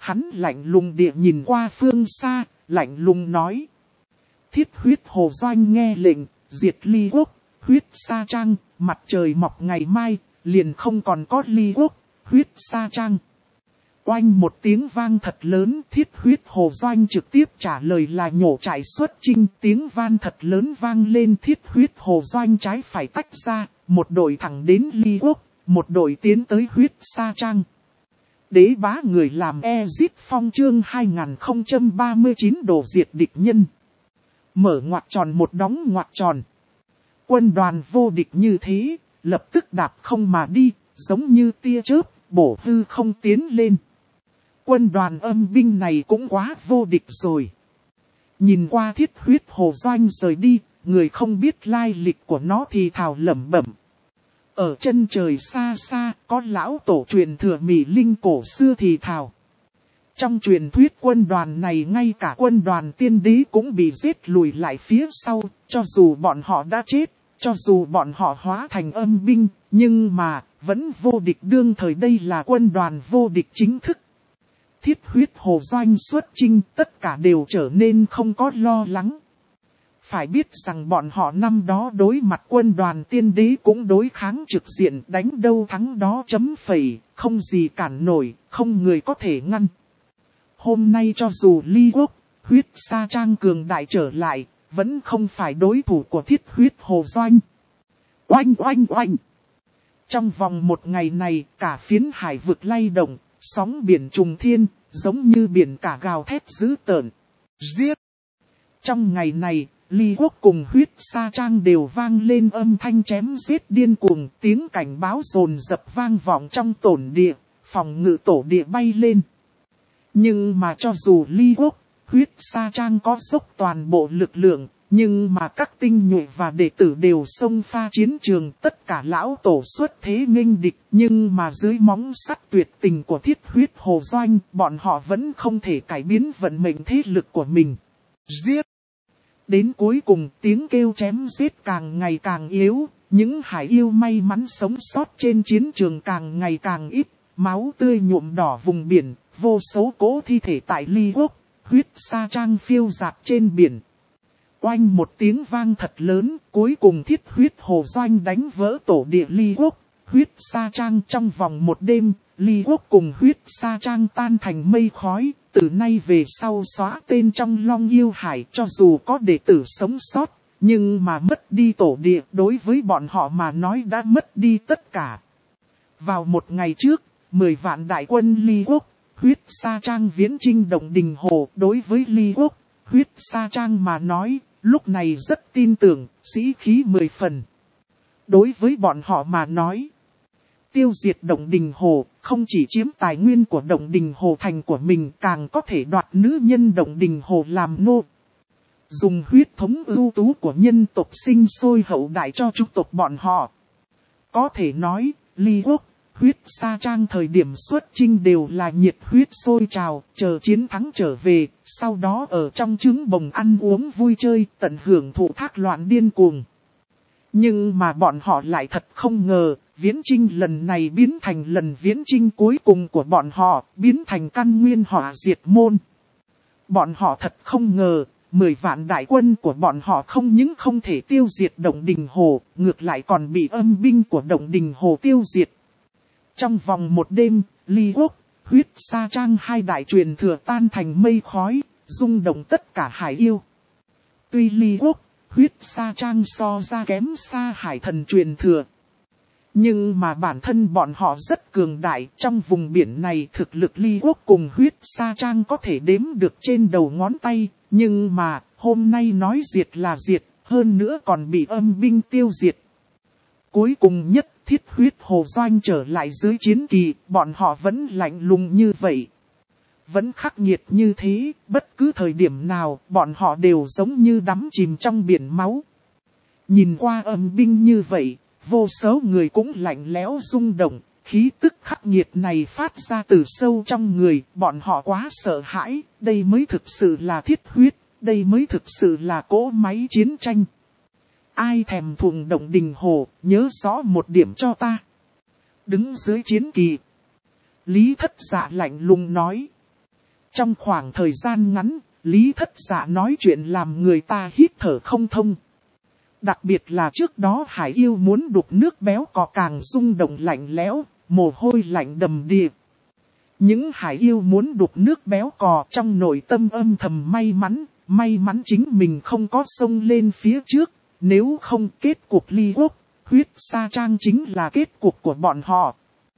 Hắn lạnh lùng địa nhìn qua phương xa, lạnh lùng nói. Thiết huyết hồ doanh nghe lệnh, diệt Ly Quốc, huyết sa trang, mặt trời mọc ngày mai, liền không còn có Ly Quốc, huyết sa trang. Oanh một tiếng vang thật lớn, thiết huyết hồ doanh trực tiếp trả lời là nhổ trại xuất chinh. Tiếng van thật lớn vang lên, thiết huyết hồ doanh trái phải tách ra, một đội thẳng đến Ly Quốc, một đội tiến tới huyết sa trang. Đế bá người làm Ezip Phong chương 2039 đổ diệt địch nhân. Mở ngoặc tròn một đóng ngoặc tròn. Quân đoàn vô địch như thế, lập tức đạp không mà đi, giống như tia chớp, bổ hư không tiến lên. Quân đoàn âm binh này cũng quá vô địch rồi. Nhìn qua thiết huyết hồ doanh rời đi, người không biết lai lịch của nó thì thào lẩm bẩm. Ở chân trời xa xa, có lão tổ truyền thừa Mỹ Linh cổ xưa thì thào. Trong truyền thuyết quân đoàn này ngay cả quân đoàn tiên đế cũng bị giết lùi lại phía sau, cho dù bọn họ đã chết, cho dù bọn họ hóa thành âm binh, nhưng mà, vẫn vô địch đương thời đây là quân đoàn vô địch chính thức. Thiết huyết hồ doanh xuất chinh tất cả đều trở nên không có lo lắng. Phải biết rằng bọn họ năm đó đối mặt quân đoàn tiên đế cũng đối kháng trực diện đánh đâu thắng đó chấm phẩy, không gì cản nổi, không người có thể ngăn. Hôm nay cho dù Ly Quốc, huyết sa trang cường đại trở lại, vẫn không phải đối thủ của thiết huyết hồ doanh. Oanh oanh oanh! Trong vòng một ngày này, cả phiến hải vực lay động, sóng biển trùng thiên, giống như biển cả gào thét dữ tợn. Giết! Trong ngày này, Ly Quốc cùng huyết sa trang đều vang lên âm thanh chém giết điên cuồng, tiếng cảnh báo dồn dập vang vọng trong tổn địa, phòng ngự tổ địa bay lên. Nhưng mà cho dù Ly Quốc, huyết sa trang có dốc toàn bộ lực lượng, nhưng mà các tinh nhuệ và đệ tử đều xông pha chiến trường, tất cả lão tổ xuất thế nghênh địch, nhưng mà dưới móng sắt tuyệt tình của thiết huyết hồ doanh, bọn họ vẫn không thể cải biến vận mệnh thế lực của mình. Giết! Đến cuối cùng tiếng kêu chém giết càng ngày càng yếu, những hải yêu may mắn sống sót trên chiến trường càng ngày càng ít, máu tươi nhuộm đỏ vùng biển, vô số cỗ thi thể tại Ly Quốc, huyết sa trang phiêu dạt trên biển. Oanh một tiếng vang thật lớn, cuối cùng thiết huyết hồ doanh đánh vỡ tổ địa Ly Quốc, huyết sa trang trong vòng một đêm, Ly Quốc cùng huyết sa trang tan thành mây khói, từ nay về sau xóa tên trong Long Yêu Hải cho dù có đệ tử sống sót, nhưng mà mất đi tổ địa đối với bọn họ mà nói đã mất đi tất cả. Vào một ngày trước, 10 vạn đại quân Ly Quốc, huyết sa trang viễn chinh Động Đình Hồ đối với Ly Quốc, huyết sa trang mà nói, lúc này rất tin tưởng, sĩ khí 10 phần. Đối với bọn họ mà nói, tiêu diệt Động Đình Hồ không chỉ chiếm tài nguyên của Động Đình Hồ thành của mình, càng có thể đoạt nữ nhân Động Đình Hồ làm nô. Dùng huyết thống ưu tú của nhân tộc sinh sôi hậu đại cho chủng tộc bọn họ. Có thể nói, Ly Quốc, huyết sa trang thời điểm xuất chinh đều là nhiệt huyết sôi trào, chờ chiến thắng trở về, sau đó ở trong trứng bồng ăn uống vui chơi, tận hưởng thụ thác loạn điên cuồng. Nhưng mà bọn họ lại thật không ngờ, viễn chinh lần này biến thành lần viễn chinh cuối cùng của bọn họ, biến thành căn nguyên họa diệt môn. Bọn họ thật không ngờ, 10 vạn đại quân của bọn họ không những không thể tiêu diệt Động Đình Hồ, ngược lại còn bị âm binh của Động Đình Hồ tiêu diệt. Trong vòng một đêm, Ly Quốc, huyết sa trang hai đại truyền thừa tan thành mây khói, rung động tất cả hải yêu. Tuy Ly Quốc, huyết sa trang so ra kém xa hải thần truyền thừa, nhưng mà bản thân bọn họ rất cường đại. Trong vùng biển này thực lực Ly Quốc cùng huyết sa trang có thể đếm được trên đầu ngón tay, nhưng mà hôm nay nói diệt là diệt, hơn nữa còn bị âm binh tiêu diệt. Cuối cùng nhất thiết huyết hồ doanh trở lại dưới chiến kỳ, bọn họ vẫn lạnh lùng như vậy. Vẫn khắc nghiệt như thế, bất cứ thời điểm nào, bọn họ đều giống như đắm chìm trong biển máu. Nhìn qua âm binh như vậy, vô số người cũng lạnh lẽo rung động, khí tức khắc nghiệt này phát ra từ sâu trong người, bọn họ quá sợ hãi, đây mới thực sự là thiết huyết, đây mới thực sự là cỗ máy chiến tranh. Ai thèm thuồng Động Đình Hồ, nhớ rõ một điểm cho ta. Đứng dưới chiến kỳ, Lý Thất Dạ lạnh lùng nói. Trong khoảng thời gian ngắn, Lý Thất Dạ nói chuyện làm người ta hít thở không thông. Đặc biệt là trước đó hải yêu muốn đục nước béo cò càng rung động lạnh lẽo, mồ hôi lạnh đầm đìa. Những hải yêu muốn đục nước béo cò trong nội tâm âm thầm may mắn chính mình không có xông lên phía trước, nếu không kết cuộc ly quốc, huyết sa trang chính là kết cục của bọn họ.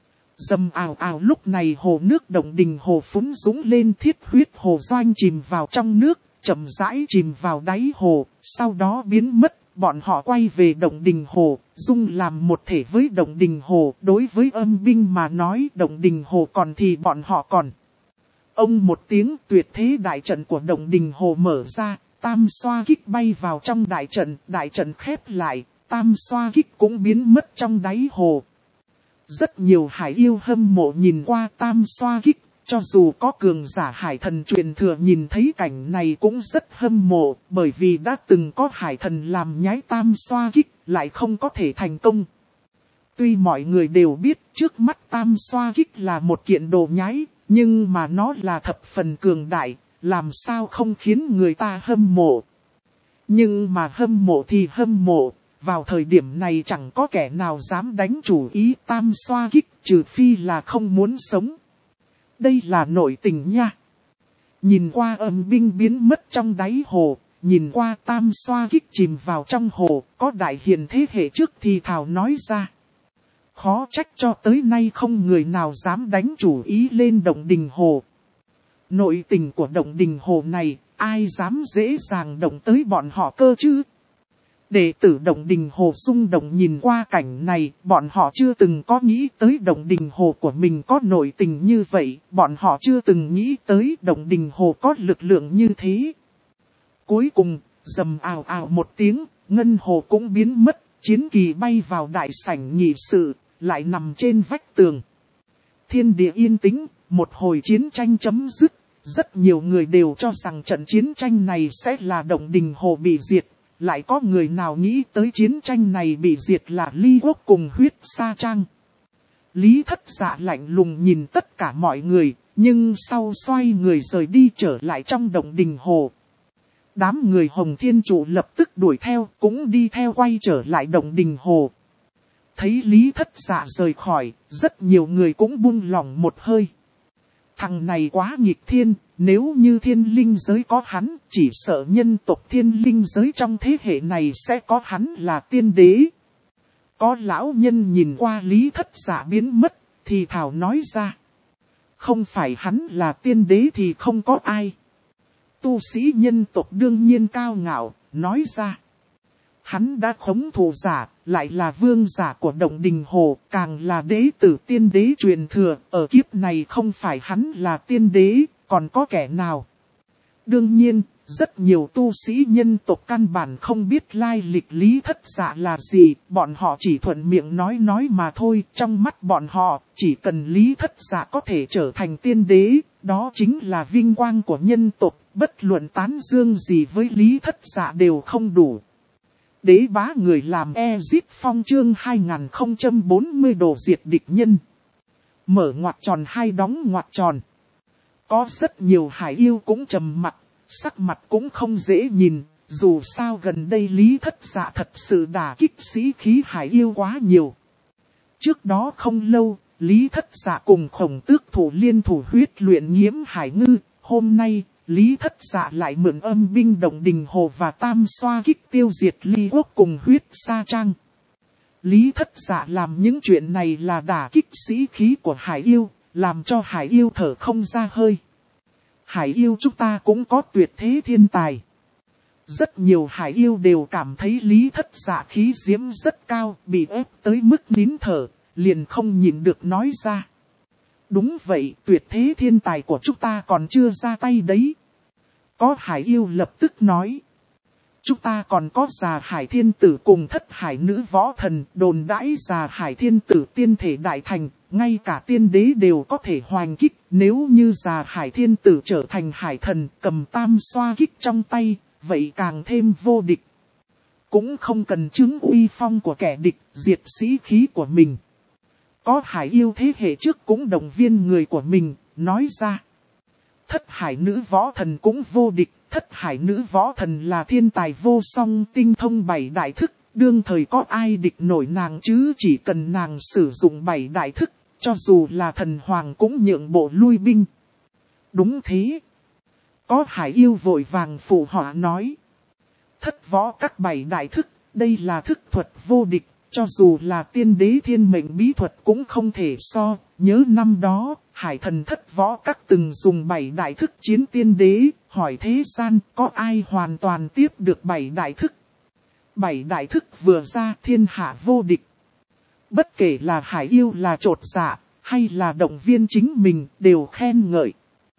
Dầm ào ào lúc này hồ nước Động Đình Hồ phúng dũng lên, thiết huyết hồ doanh chìm vào trong nước, chậm rãi chìm vào đáy hồ, sau đó biến mất. Bọn họ quay về Động Đình Hồ, dung làm một thể với Động Đình Hồ. Đối với âm binh mà nói Động Đình Hồ còn thì bọn họ còn. Ông một tiếng, tuyệt thế đại trận của Động Đình Hồ mở ra, tam xoa kích bay vào trong đại trận khép lại, tam xoa kích cũng biến mất trong đáy hồ. Rất nhiều hải yêu hâm mộ nhìn qua tam xoa kích, cho dù có cường giả hải thần truyền thừa nhìn thấy cảnh này cũng rất hâm mộ, bởi vì đã từng có hải thần làm nhái tam xoa kích, lại không có thể thành công. Tuy mọi người đều biết trước mắt tam xoa kích là một kiện đồ nhái, nhưng mà nó là thập phần cường đại, làm sao không khiến người ta hâm mộ. Nhưng mà hâm mộ thì hâm mộ. Vào thời điểm này chẳng có kẻ nào dám đánh chủ ý tam xoa kích, trừ phi là không muốn sống. Đây là nội tình nha. Nhìn qua âm binh biến mất trong đáy hồ, nhìn qua tam xoa kích chìm vào trong hồ, có đại hiền thế hệ trước thì thảo nói ra. Khó trách cho tới nay không người nào dám đánh chủ ý lên Động Đình Hồ. Nội tình của Động Đình Hồ này, ai dám dễ dàng động tới bọn họ cơ chứ? Đệ tử Động Đình Hồ xung động nhìn qua cảnh này, bọn họ chưa từng có nghĩ tới Động Đình Hồ của mình có nội tình như vậy, bọn họ chưa từng nghĩ tới Động Đình Hồ có lực lượng như thế. Cuối cùng, rầm ào ào một tiếng, ngân hồ cũng biến mất, chiến kỳ bay vào đại sảnh nghị sự, lại nằm trên vách tường. Thiên địa yên tĩnh, một hồi chiến tranh chấm dứt, rất nhiều người đều cho rằng trận chiến tranh này sẽ là Động Đình Hồ bị diệt. Lại có người nào nghĩ tới chiến tranh này bị diệt là Ly Quốc cùng huyết sa trang. Lý Thất Dạ lạnh lùng nhìn tất cả mọi người, nhưng sau xoay người rời đi trở lại trong Động Đình Hồ. Đám người Hồng Thiên Trụ lập tức đuổi theo, cũng đi theo quay trở lại Động Đình Hồ. Thấy Lý Thất Dạ rời khỏi, rất nhiều người cũng buông lỏng một hơi. Thằng này quá nghịch thiên, nếu như thiên linh giới có hắn, chỉ sợ nhân tộc thiên linh giới trong thế hệ này sẽ có hắn là tiên đế. Có lão nhân nhìn qua Lý Thất Dạ biến mất, thì thảo nói ra. Không phải hắn là tiên đế thì không có ai. Tu sĩ nhân tộc đương nhiên cao ngạo, nói ra. Hắn đã khống thủ giả, lại là vương giả của Động Đình Hồ, càng là đế tử tiên đế truyền thừa, ở kiếp này không phải hắn là tiên đế, còn có kẻ nào. Đương nhiên, rất nhiều tu sĩ nhân tộc căn bản không biết lai lịch Lý Thất Dạ là gì, bọn họ chỉ thuận miệng nói mà thôi, trong mắt bọn họ, chỉ cần Lý Thất Dạ có thể trở thành tiên đế, đó chính là vinh quang của nhân tộc, bất luận tán dương gì với Lý Thất Dạ đều không đủ. Đế bá người làm Exit Phong chương 2040 đồ diệt địch nhân. Mở ngoặc tròn hai đóng ngoặc tròn. Có rất nhiều hải yêu cũng trầm mặt, sắc mặt cũng không dễ nhìn, dù sao gần đây Lý Thất Dạ thật sự đả kích sĩ khí hải yêu quá nhiều. Trước đó không lâu, Lý Thất Dạ cùng Khổng Tước thủ liên thủ huyết luyện Nghiễm Hải Ngư, hôm nay, Lý Thất Dạ lại mượn âm binh Động Đình Hồ và tam xoa kích tiêu diệt Ly Quốc cùng huyết sa trang. Lý Thất Dạ làm những chuyện này là đả kích sĩ khí của hải yêu, làm cho hải yêu thở không ra hơi. Hải yêu chúng ta cũng có tuyệt thế thiên tài. Rất nhiều hải yêu đều cảm thấy Lý Thất Dạ khí diễm rất cao, bị ép tới mức nín thở, liền không nhịn được nói ra. Đúng vậy, tuyệt thế thiên tài của chúng ta còn chưa ra tay đấy. Có hải yêu lập tức nói. Chúng ta còn có già hải thiên tử cùng thất hải nữ võ thần, đồn đãi già hải thiên tử tiên thể đại thành, ngay cả tiên đế đều có thể hoành kích. Nếu như già hải thiên tử trở thành hải thần, cầm tam xoa kích trong tay, vậy càng thêm vô địch. Cũng không cần chứng uy phong của kẻ địch, diệt sĩ khí của mình. Có hải yêu thế hệ trước cũng động viên người của mình, nói ra. Thất hải nữ võ thần cũng vô địch, thất hải nữ võ thần là thiên tài vô song tinh thông 7 đại thức, đương thời có ai địch nổi nàng chứ, chỉ cần nàng sử dụng 7 đại thức, cho dù là thần hoàng cũng nhượng bộ lui binh. Đúng thế. Có hải yêu vội vàng phụ họa nói. Thất võ các 7 đại thức, đây là thức thuật vô địch, cho dù là tiên đế thiên mệnh bí thuật cũng không thể so. Nhớ năm đó, hải thần thất võ các từng dùng 7 đại thức chiến tiên đế, hỏi thế gian có ai hoàn toàn tiếp được 7 đại thức. 7 đại thức vừa ra thiên hạ vô địch. Bất kể là hải yêu là trột dạ, hay là động viên chính mình đều khen ngợi.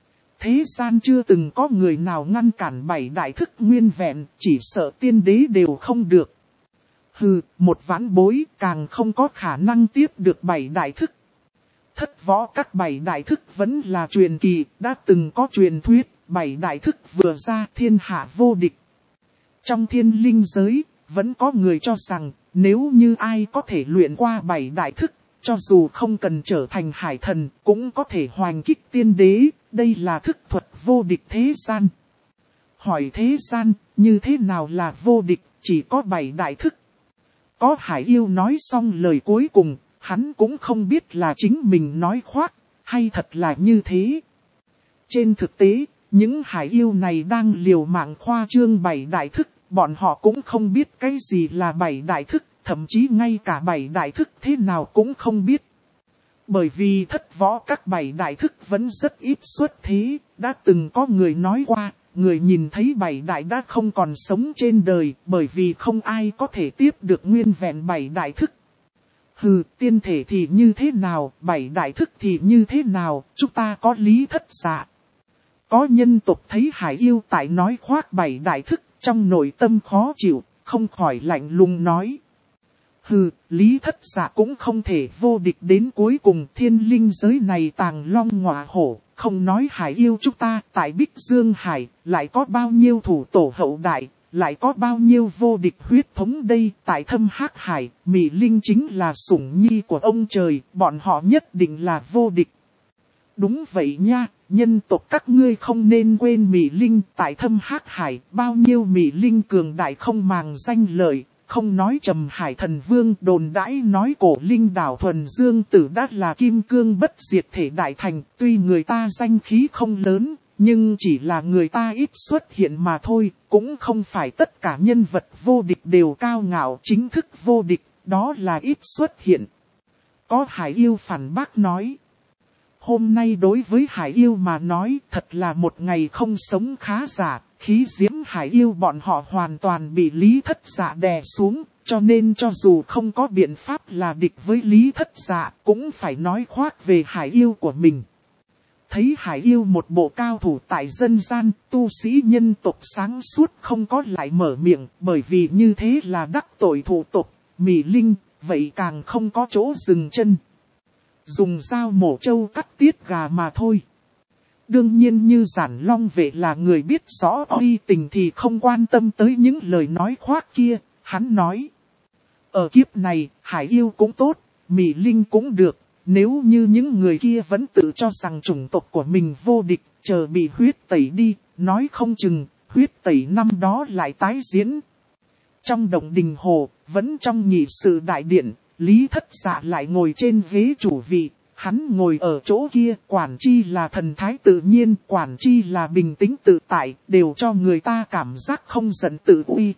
Thế gian chưa từng có người nào ngăn cản 7 đại thức nguyên vẹn, chỉ sợ tiên đế đều không được. Hừ, một vãn bối càng không có khả năng tiếp được 7 đại thức. Thất võ các 7 đại thức vẫn là truyền kỳ, đã từng có truyền thuyết, 7 đại thức vừa ra thiên hạ vô địch. Trong thiên linh giới, vẫn có người cho rằng, nếu như ai có thể luyện qua 7 đại thức, cho dù không cần trở thành hải thần, cũng có thể hoành kích tiên đế, đây là thức thuật vô địch thế gian. Hỏi thế gian, như thế nào là vô địch, chỉ có 7 đại thức. Có hải yêu nói xong lời cuối cùng, hắn cũng không biết là chính mình nói khoác, hay thật là như thế. Trên thực tế, những hải yêu này đang liều mạng khoa trương 7 đại thức, bọn họ cũng không biết cái gì là 7 đại thức, thậm chí ngay cả 7 đại thức thế nào cũng không biết. Bởi vì thất võ các 7 đại thức vẫn rất ít xuất thế, đã từng có người nói qua, người nhìn thấy 7 đại đã không còn sống trên đời, bởi vì không ai có thể tiếp được nguyên vẹn 7 đại thức. Hừ, tiên thể thì như thế nào, 7 đại thức thì như thế nào, chúng ta có lý thất dạ. Có nhân tộc thấy hải yêu tại nói khoác 7 đại thức, trong nội tâm khó chịu, không khỏi lạnh lùng nói. Hừ, lý thất dạ cũng không thể vô địch đến cuối cùng, thiên linh giới này tàng long ngọa hổ, không nói hải yêu chúng ta, tại Bích Dương Hải, lại có bao nhiêu thủ tổ hậu đại, lại có bao nhiêu vô địch huyết thống đây, tại Thâm Hắc Hải, Mị Linh chính là sủng nhi của ông trời, bọn họ nhất định là vô địch. Đúng vậy nha, nhân tộc các ngươi không nên quên Mị Linh, tại Thâm Hắc Hải, bao nhiêu Mị Linh cường đại không màng danh lợi. Không nói Trầm Hải Thần Vương đồn đãi nói cổ linh đảo thuần dương tử đã là kim cương bất diệt thể đại thành, tuy người ta danh khí không lớn, nhưng chỉ là người ta ít xuất hiện mà thôi, cũng không phải tất cả nhân vật vô địch đều cao ngạo chính thức vô địch, đó là ít xuất hiện. Có hải yêu phản bác nói. Hôm nay đối với hải yêu mà nói thật là một ngày không sống khá giả. Khí diễm hải yêu bọn họ hoàn toàn bị lý thất dạ đè xuống, cho nên cho dù không có biện pháp là địch với lý thất dạ, cũng phải nói khoác về hải yêu của mình. Thấy hải yêu một bộ cao thủ tại dân gian, tu sĩ nhân tộc sáng suốt không có lại mở miệng, bởi vì như thế là đắc tội thủ tộc, Mị Linh, vậy càng không có chỗ dừng chân. Dùng dao mổ trâu cắt tiết gà mà thôi. Đương nhiên như Giản Long Vệ là người biết rõ uy tình thì không quan tâm tới những lời nói khoác kia, hắn nói. Ở kiếp này, hải yêu cũng tốt, Mị Linh cũng được, nếu như những người kia vẫn tự cho rằng chủng tộc của mình vô địch, chờ bị huyết tẩy đi, nói không chừng, huyết tẩy năm đó lại tái diễn. Trong động đình hồ, vẫn trong nghị sự đại điện, Lý Thất Dạ lại ngồi trên ghế chủ vị. Hắn ngồi ở chỗ kia, quản chi là thần thái tự nhiên, quản chi là bình tĩnh tự tại, đều cho người ta cảm giác không giận tự uy.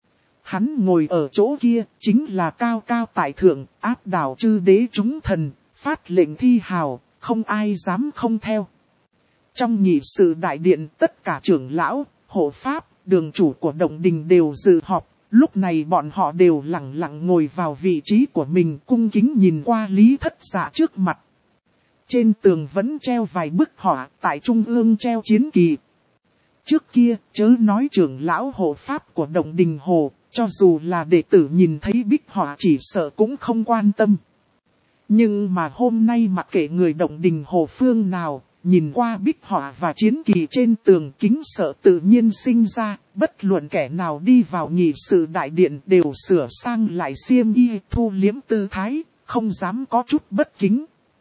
Hắn ngồi ở chỗ kia, chính là cao cao tại thượng, áp đảo chư đế chúng thần, phát lệnh thi hào, không ai dám không theo. Trong nghị sự đại điện, tất cả trưởng lão, hộ pháp, đường chủ của động đình đều dự họp. Lúc này bọn họ đều lặng lặng ngồi vào vị trí của mình, cung kính nhìn qua Lý Thất Dạ trước mặt. Trên tường vẫn treo vài bức họa, tại trung ương treo chiến kỳ. Trước kia, chớ nói trưởng lão hộ pháp của động đình hồ, cho dù là đệ tử nhìn thấy bích họa chỉ sợ cũng không quan tâm. Nhưng mà hôm nay mặc kệ người động đình hồ phương nào, nhìn qua bích họa và chiến kỳ trên tường kính sợ tự nhiên sinh ra, bất luận kẻ nào đi vào nghị sự đại điện đều sửa sang lại xiêm y thu liếm tư thái, không dám có chút bất kính.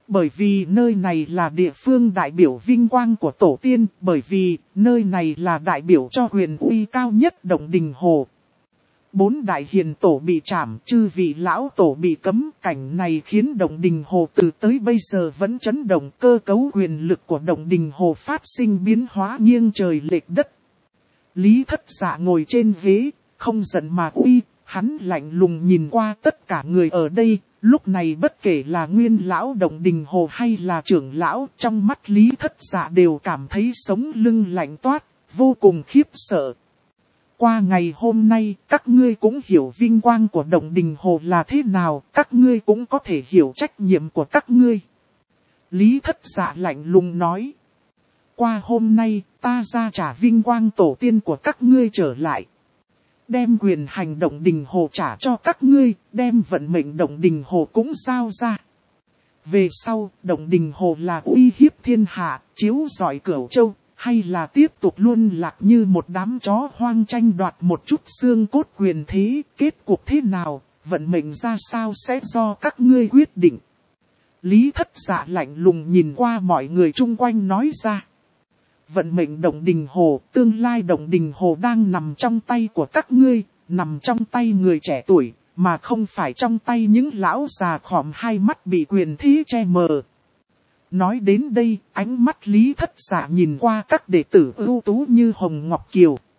Bởi vì nơi này là địa phương đại biểu vinh quang của tổ tiên, bởi vì nơi này là đại biểu cho quyền uy cao nhất Động Đình Hồ. 4 đại hiền tổ bị trảm, chư vị lão tổ bị cấm, cảnh này khiến Động Đình Hồ từ tới bây giờ vẫn chấn động, cơ cấu quyền lực của Động Đình Hồ phát sinh biến hóa nghiêng trời lệch đất. Lý Thất Dạ ngồi trên ghế, không giận mà uy, hắn lạnh lùng nhìn qua tất cả người ở đây, lúc này bất kể là nguyên lão Động Đình Hồ hay là trưởng lão, trong mắt Lý Thất Dạ đều cảm thấy sống lưng lạnh toát, vô cùng khiếp sợ. Qua ngày hôm nay, các ngươi cũng hiểu vinh quang của Động Đình Hồ là thế nào, các ngươi cũng có thể hiểu trách nhiệm của các ngươi. Lý Thất Dạ lạnh lùng nói. Qua hôm nay, ta ra trả vinh quang tổ tiên của các ngươi trở lại. Đem quyền hành Động Đình Hồ trả cho các ngươi, đem vận mệnh Động Đình Hồ cũng giao ra. Về sau, Động Đình Hồ là uy hiếp thiên hạ, chiếu rọi Cửu Châu, hay là tiếp tục luôn lạc như một đám chó hoang tranh đoạt một chút xương cốt quyền thế, kết cục thế nào, vận mệnh ra sao sẽ do các ngươi quyết định. Lý Thất Dạ lạnh lùng nhìn qua mọi người chung quanh nói ra. Vận mệnh Động Đình Hồ, tương lai Động Đình Hồ đang nằm trong tay của các ngươi, nằm trong tay người trẻ tuổi, mà không phải trong tay những lão già khòm hai mắt bị quyền thế che mờ. Nói đến đây, ánh mắt Lý Thất Dạ nhìn qua các đệ tử ưu tú như Hồng Ngọc Kiều,